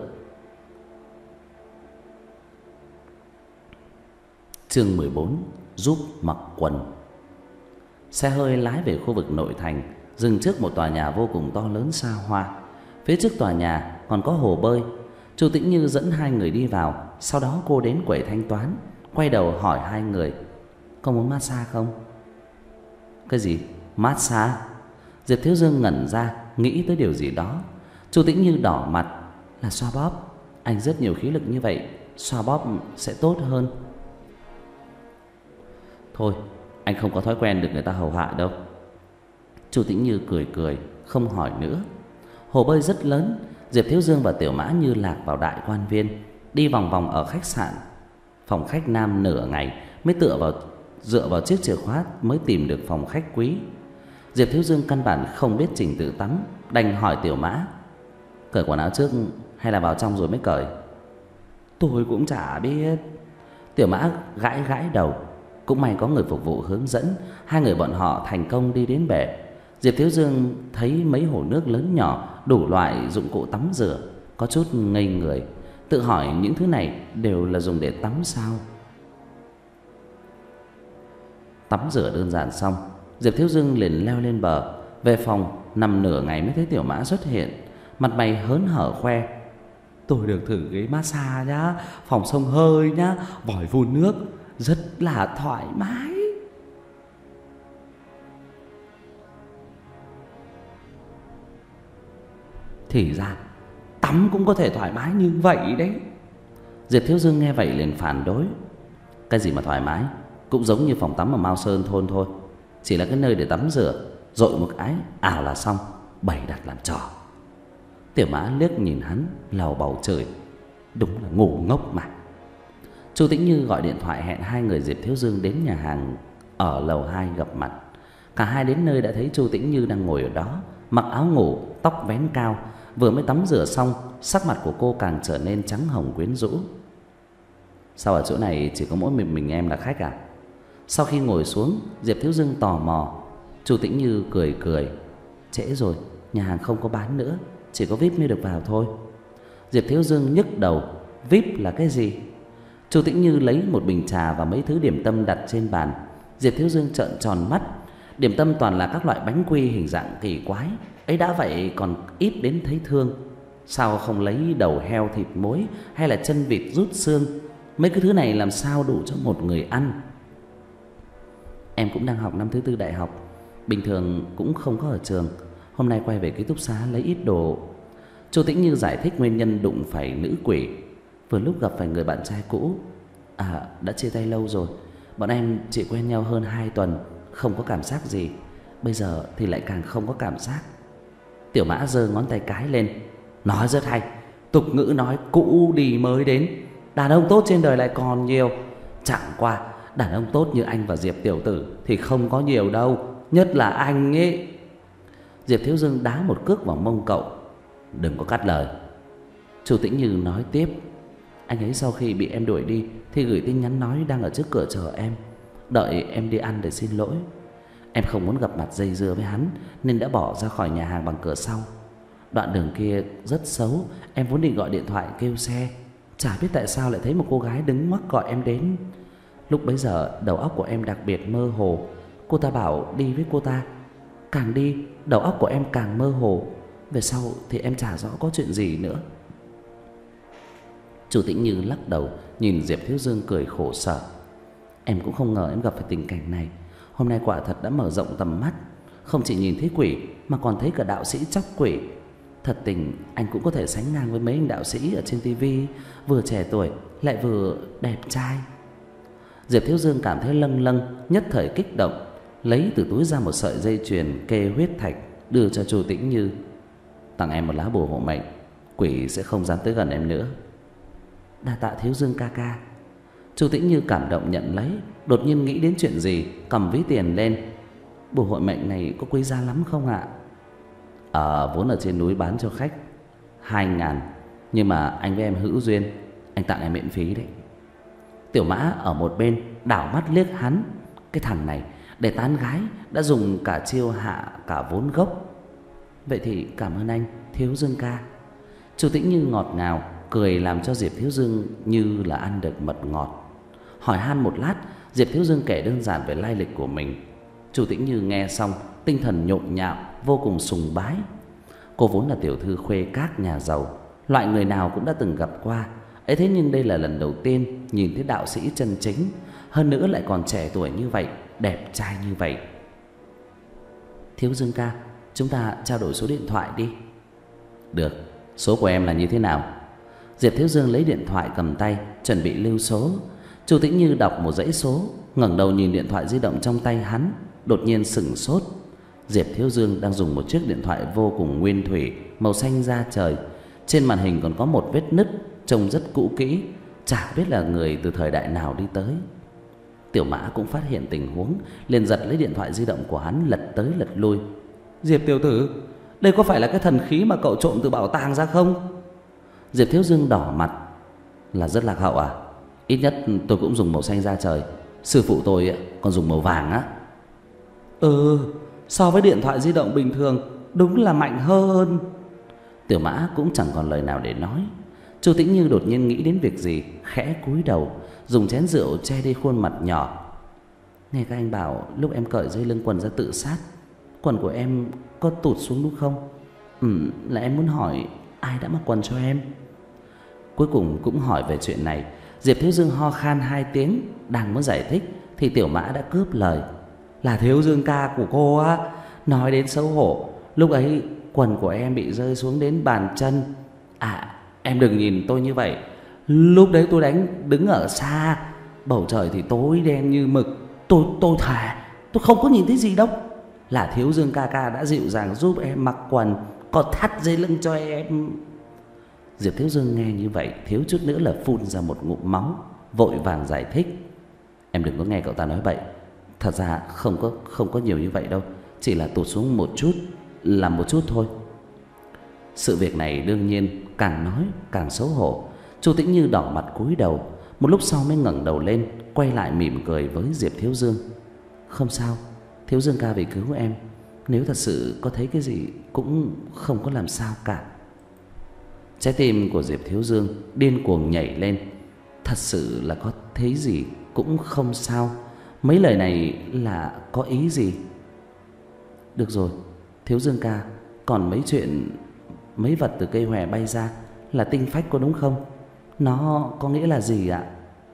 Chương mười bốn, giúp mặc quần. Xe hơi lái về khu vực nội thành, dừng trước một tòa nhà vô cùng to lớn xa hoa. Phía trước tòa nhà còn có hồ bơi. Chu Tĩnh Như dẫn hai người đi vào, sau đó cô đến quầy thanh toán, quay đầu hỏi hai người: "Có muốn massage không?" "Cái gì? Massage?" Diệp Thiếu Dương ngẩn ra, nghĩ tới điều gì đó. Chu Tĩnh Như đỏ mặt: "Là xoa bóp. Anh rất nhiều khí lực như vậy, xoa bóp sẽ tốt hơn." "Thôi, anh không có thói quen được người ta hầu hạ đâu." Chu Tĩnh Như cười cười, không hỏi nữa. Hồ bơi rất lớn. Diệp Thiếu Dương và Tiểu Mã như lạc vào đại quan viên, đi vòng vòng ở khách sạn. Phòng khách nam nửa ngày mới tựa vào dựa vào chiếc chìa khóa mới tìm được phòng khách quý. Diệp Thiếu Dương căn bản không biết trình tự tắm, đành hỏi Tiểu Mã: "Cởi quần áo trước hay là vào trong rồi mới cởi?" "Tôi cũng chả biết." Tiểu Mã gãi gãi đầu. Cũng may có người phục vụ hướng dẫn, hai người bọn họ thành công đi đến bể. Diệp Thiếu Dương thấy mấy hồ nước lớn nhỏ, đủ loại dụng cụ tắm rửa, có chút ngây người, tự hỏi những thứ này đều là dùng để tắm sao? Tắm rửa đơn giản xong, Diệp Thiếu Dương liền leo lên bờ, về phòng nằm nửa ngày mới thấy Tiểu Mã xuất hiện, mặt mày hớn hở khoe: "Tôi được thử ghế massage nhá, phòng xông hơi nhá, vòi vun nước, rất là thoải mái." Thì ra tắm cũng có thể thoải mái như vậy đấy. Diệp Thiếu Dương nghe vậy liền phản đối: "Cái gì mà thoải mái, cũng giống như phòng tắm ở Mao Sơn thôn thôi, chỉ là cái nơi để tắm rửa, dội một cái ảo là xong, bày đặt làm trò." Tiểu Mã liếc nhìn hắn, lầu bầu chửi: "Đúng là ngu ngốc mà." Chu Tĩnh Như gọi điện thoại hẹn hai người Diệp Thiếu Dương đến nhà hàng ở lầu hai gặp mặt. Cả hai đến nơi đã thấy Chu Tĩnh Như đang ngồi ở đó, mặc áo ngủ, tóc vén cao, vừa mới tắm rửa xong, sắc mặt của cô càng trở nên trắng hồng quyến rũ. "Sao ở chỗ này chỉ có mỗi mình mình em là khách à?" Sau khi ngồi xuống, Diệp Thiếu Dương tò mò. Chu Tĩnh Như cười cười: "Trễ rồi, nhà hàng không có bán nữa, chỉ có vi ai pi mới được vào thôi." Diệp Thiếu Dương nhức đầu: "vi ai pi là cái gì?" Chu Tĩnh Như lấy một bình trà và mấy thứ điểm tâm đặt trên bàn. Diệp Thiếu Dương trợn tròn mắt. Điểm tâm toàn là các loại bánh quy hình dạng kỳ quái, ấy đã vậy còn ít đến thấy thương. Sao không lấy đầu heo thịt muối hay là chân vịt rút xương? Mấy cái thứ này làm sao đủ cho một người ăn? "Em cũng đang học năm thứ tư đại học, bình thường cũng không có ở trường, hôm nay quay về ký túc xá lấy ít đồ." Chu Tĩnh Như giải thích nguyên nhân đụng phải nữ quỷ: "Vừa lúc gặp phải người bạn trai cũ. À, đã chia tay lâu rồi, bọn em chỉ quen nhau hơn hai tuần, không có cảm giác gì. Bây giờ thì lại càng không có cảm giác." Tiểu Mã giơ ngón tay cái lên: "Nói rất hay, tục ngữ nói cũ đi mới đến. Đàn ông tốt trên đời lại còn nhiều. Chẳng qua đàn ông tốt như anh và Diệp tiểu tử thì không có nhiều đâu, nhất là anh ấy." Diệp Thiếu Dương đá một cước vào mông cậu: "Đừng có cắt lời." Chu Tĩnh Như nói tiếp: "Anh ấy sau khi bị em đuổi đi thì gửi tin nhắn nói đang ở trước cửa chờ em, đợi em đi ăn để xin lỗi. Em không muốn gặp mặt dây dưa với hắn nên đã bỏ ra khỏi nhà hàng bằng cửa sau. Đoạn đường kia rất xấu, em vốn định gọi điện thoại kêu xe, chả biết tại sao lại thấy một cô gái đứng ngoắc gọi em đến. Lúc bấy giờ đầu óc của em đặc biệt mơ hồ. Cô ta bảo đi với cô ta, càng đi đầu óc của em càng mơ hồ. Về sau thì em chả rõ có chuyện gì nữa." Chu Tĩnh Như lắc đầu nhìn Diệp Thiếu Dương cười khổ sở: "Em cũng không ngờ em gặp phải tình cảnh này. Hôm nay quả thật đã mở rộng tầm mắt. Không chỉ nhìn thấy quỷ mà còn thấy cả đạo sĩ chóc quỷ. Thật tình anh cũng có thể sánh ngang với mấy anh đạo sĩ ở trên tivi, vừa trẻ tuổi lại vừa đẹp trai. Diệp Thiếu Dương cảm thấy lâng lâng, nhất thời kích động, lấy từ túi ra một sợi dây chuyền kê huyết thạch đưa cho Chu Tĩnh Như. Tặng em một lá bùa hộ mệnh, quỷ sẽ không dám tới gần em nữa. Đa tạ Thiếu Dương ca ca. Chu Tĩnh Như cảm động nhận lấy, đột nhiên nghĩ đến chuyện gì, cầm ví tiền lên. Bùa hộ mệnh này có quý giá lắm không ạ? Ờ, vốn ở trên núi bán cho khách hai ngàn, nhưng mà anh với em hữu duyên, anh tặng em miễn phí đấy. Tiểu Mã ở một bên đảo mắt liếc hắn. Cái thằng này để tán gái đã dùng cả chiêu hạ cả vốn gốc. Vậy thì cảm ơn anh Thiếu Dương ca. Chu Tĩnh Như ngọt ngào cười, làm cho Diệp Thiếu Dương như là ăn được mật ngọt. Hỏi han một lát, Diệp Thiếu Dương kể đơn giản về lai lịch của mình. Chu Tĩnh Như nghe xong, tinh thần nhộn nhạo, vô cùng sùng bái. Cô vốn là tiểu thư khuê các nhà giàu, loại người nào cũng đã từng gặp qua. Ấy thế nhưng đây là lần đầu tiên nhìn thấy đạo sĩ chân chính, hơn nữa lại còn trẻ tuổi như vậy, đẹp trai như vậy. Thiếu Dương ca, chúng ta trao đổi số điện thoại đi. Được, số của em là như thế nào? Diệp Thiếu Dương lấy điện thoại cầm tay, chuẩn bị lưu số. Chu Tĩnh Như đọc một dãy số, ngẩng đầu nhìn điện thoại di động trong tay hắn, đột nhiên sững sốt. Diệp Thiếu Dương đang dùng một chiếc điện thoại vô cùng nguyên thủy, màu xanh da trời. Trên màn hình còn có một vết nứt, trông rất cũ kỹ, chả biết là người từ thời đại nào đi tới. Tiểu Mã cũng phát hiện tình huống, liền giật lấy điện thoại di động của hắn, lật tới lật lui. Diệp tiểu tử, đây có phải là cái thần khí mà cậu trộm từ bảo tàng ra không? Diệp Thiếu Dương đỏ mặt. Là rất lạc hậu à? Ít nhất tôi cũng dùng màu xanh da trời, sư phụ tôi còn dùng màu vàng á. Ừ, so với điện thoại di động bình thường đúng là mạnh hơn. Tiểu Mã cũng chẳng còn lời nào để nói. Chu Tĩnh Như đột nhiên nghĩ đến việc gì, khẽ cúi đầu, dùng chén rượu che đi khuôn mặt nhỏ. Nghe các anh bảo lúc em cởi dây lưng quần ra tự sát, quần của em có tụt xuống đúng không? Ừ, là em muốn hỏi ai đã mặc quần cho em. Cuối cùng cũng hỏi về chuyện này. Diệp Thiếu Dương ho khan hai tiếng, đang muốn giải thích thì Tiểu Mã đã cướp lời. Là Thiếu Dương ca của cô á. Nói đến xấu hổ, lúc ấy quần của em bị rơi xuống đến bàn chân. À, em đừng nhìn tôi như vậy. Lúc đấy tôi đánh đứng ở xa, bầu trời thì tối đen như mực. Tôi tôi thề tôi không có nhìn thấy gì đâu. Là Thiếu Dương ca ca đã dịu dàng giúp em mặc quần, còn thắt dây lưng cho em. Diệp Thiếu Dương nghe như vậy, thiếu chút nữa là phun ra một ngụm máu, vội vàng giải thích. Em đừng có nghe cậu ta nói bậy. Thật ra không có không có nhiều như vậy đâu, chỉ là tụt xuống một chút, là một chút thôi. Sự việc này đương nhiên càng nói càng xấu hổ. Chu Tĩnh Như đỏ mặt cúi đầu, một lúc sau mới ngẩng đầu lên, quay lại mỉm cười với Diệp Thiếu Dương. Không sao, Thiếu Dương ca vì cứu em, nếu thật sự có thấy cái gì cũng không có làm sao cả. Trái tim của Diệp Thiếu Dương điên cuồng nhảy lên. Thật sự là có thấy gì cũng không sao. Mấy lời này là có ý gì? Được rồi, Thiếu Dương ca, còn mấy chuyện mấy vật từ cây hòe bay ra là tinh phách có đúng không? Nó có nghĩa là gì ạ?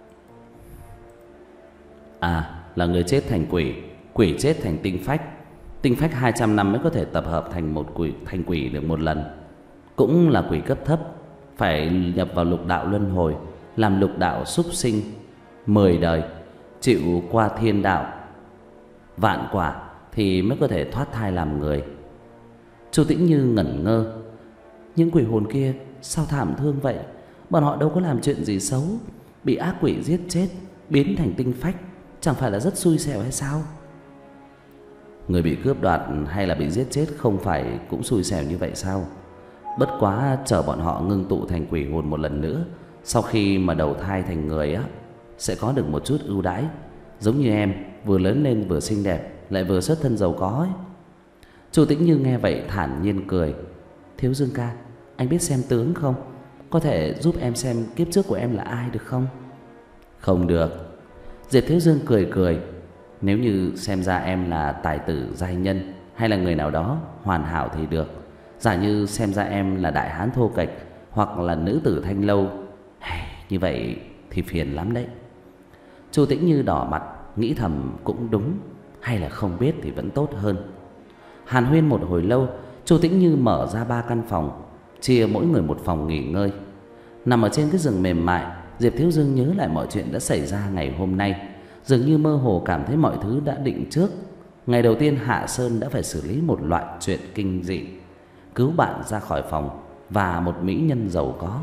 À, là người chết thành quỷ, quỷ chết thành tinh phách. Tinh phách hai trăm năm mới có thể tập hợp thành một quỷ, thành quỷ được một lần. Cũng là quỷ cấp thấp, phải nhập vào lục đạo luân hồi, làm lục đạo súc sinh mười đời, chịu qua thiên đạo vạn quả thì mới có thể thoát thai làm người. Chu Tĩnh Như ngẩn ngơ. Những quỷ hồn kia sao thảm thương vậy? Bọn họ đâu có làm chuyện gì xấu, bị ác quỷ giết chết, biến thành tinh phách, chẳng phải là rất xui xẻo hay sao? Người bị cướp đoạt hay là bị giết chết không phải cũng xui xẻo như vậy sao? Bất quá chờ bọn họ ngưng tụ thành quỷ hồn một lần nữa, sau khi mà đầu thai thành người á, sẽ có được một chút ưu đãi, giống như em, vừa lớn lên vừa xinh đẹp, lại vừa xuất thân giàu có ấy. Chu Tĩnh Như nghe vậy thản nhiên cười. Thiếu Dương ca, anh biết xem tướng không? Có thể giúp em xem kiếp trước của em là ai được không? Không được. Diệp Thiếu Dương cười cười. Nếu như xem ra em là tài tử giai nhân hay là người nào đó hoàn hảo thì được. Giả như xem ra em là đại hán thô kệch hoặc là nữ tử thanh lâu, như vậy thì phiền lắm đấy. Chu Tĩnh Như đỏ mặt, nghĩ thầm cũng đúng, hay là không biết thì vẫn tốt hơn. Hàn huyên một hồi lâu, Chu Tĩnh Như mở ra ba căn phòng, chia mỗi người một phòng nghỉ ngơi. Nằm ở trên cái giường mềm mại, Diệp Thiếu Dương nhớ lại mọi chuyện đã xảy ra ngày hôm nay, dường như mơ hồ cảm thấy mọi thứ đã định trước. Ngày đầu tiên Hạ Sơn đã phải xử lý một loạt chuyện kinh dị, cứu bạn ra khỏi phòng và một mỹ nhân giàu có.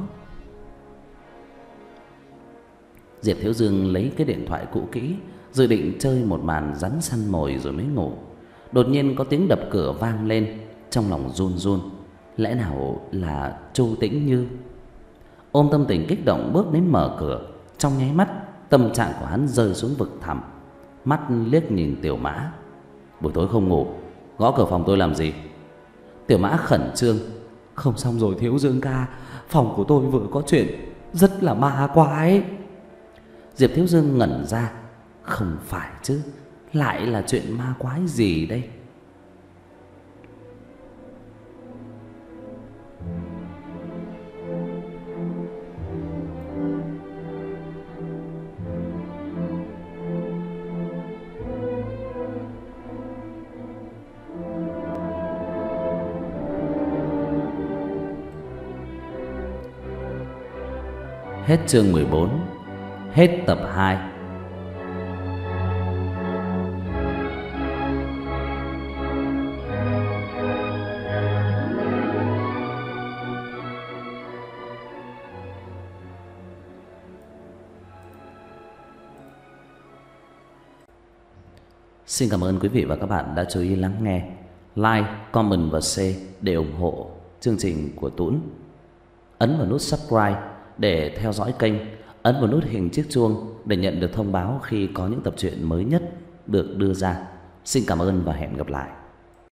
Diệp Thiếu Dương lấy cái điện thoại cũ kỹ, dự định chơi một màn rắn săn mồi rồi mới ngủ. Đột nhiên có tiếng đập cửa vang lên, trong lòng run run. Lẽ nào là Chu Tĩnh Như? Ôm tâm tình kích động bước đến mở cửa. Trong nháy mắt, tâm trạng của hắn rơi xuống vực thẳm. Mắt liếc nhìn Tiểu Mã. Buổi tối không ngủ, gõ cửa phòng tôi làm gì? Tiểu Mã khẩn trương. Không xong rồi Thiếu Dương ca, phòng của tôi vừa có chuyện rất là ma quái. Diệp Thiếu Dương ngẩn ra. Không phải chứ, lại là chuyện ma quái gì đây? Hết chương mười bốn. Hết tập hai. Xin cảm ơn quý vị và các bạn đã chú ý lắng nghe. Like, comment và share để ủng hộ chương trình của Tũn. Ấn vào nút subscribe để theo dõi kênh. Ấn vào nút hình chiếc chuông để nhận được thông báo khi có những tập truyện mới nhất được đưa ra. Xin cảm ơn và hẹn gặp lại.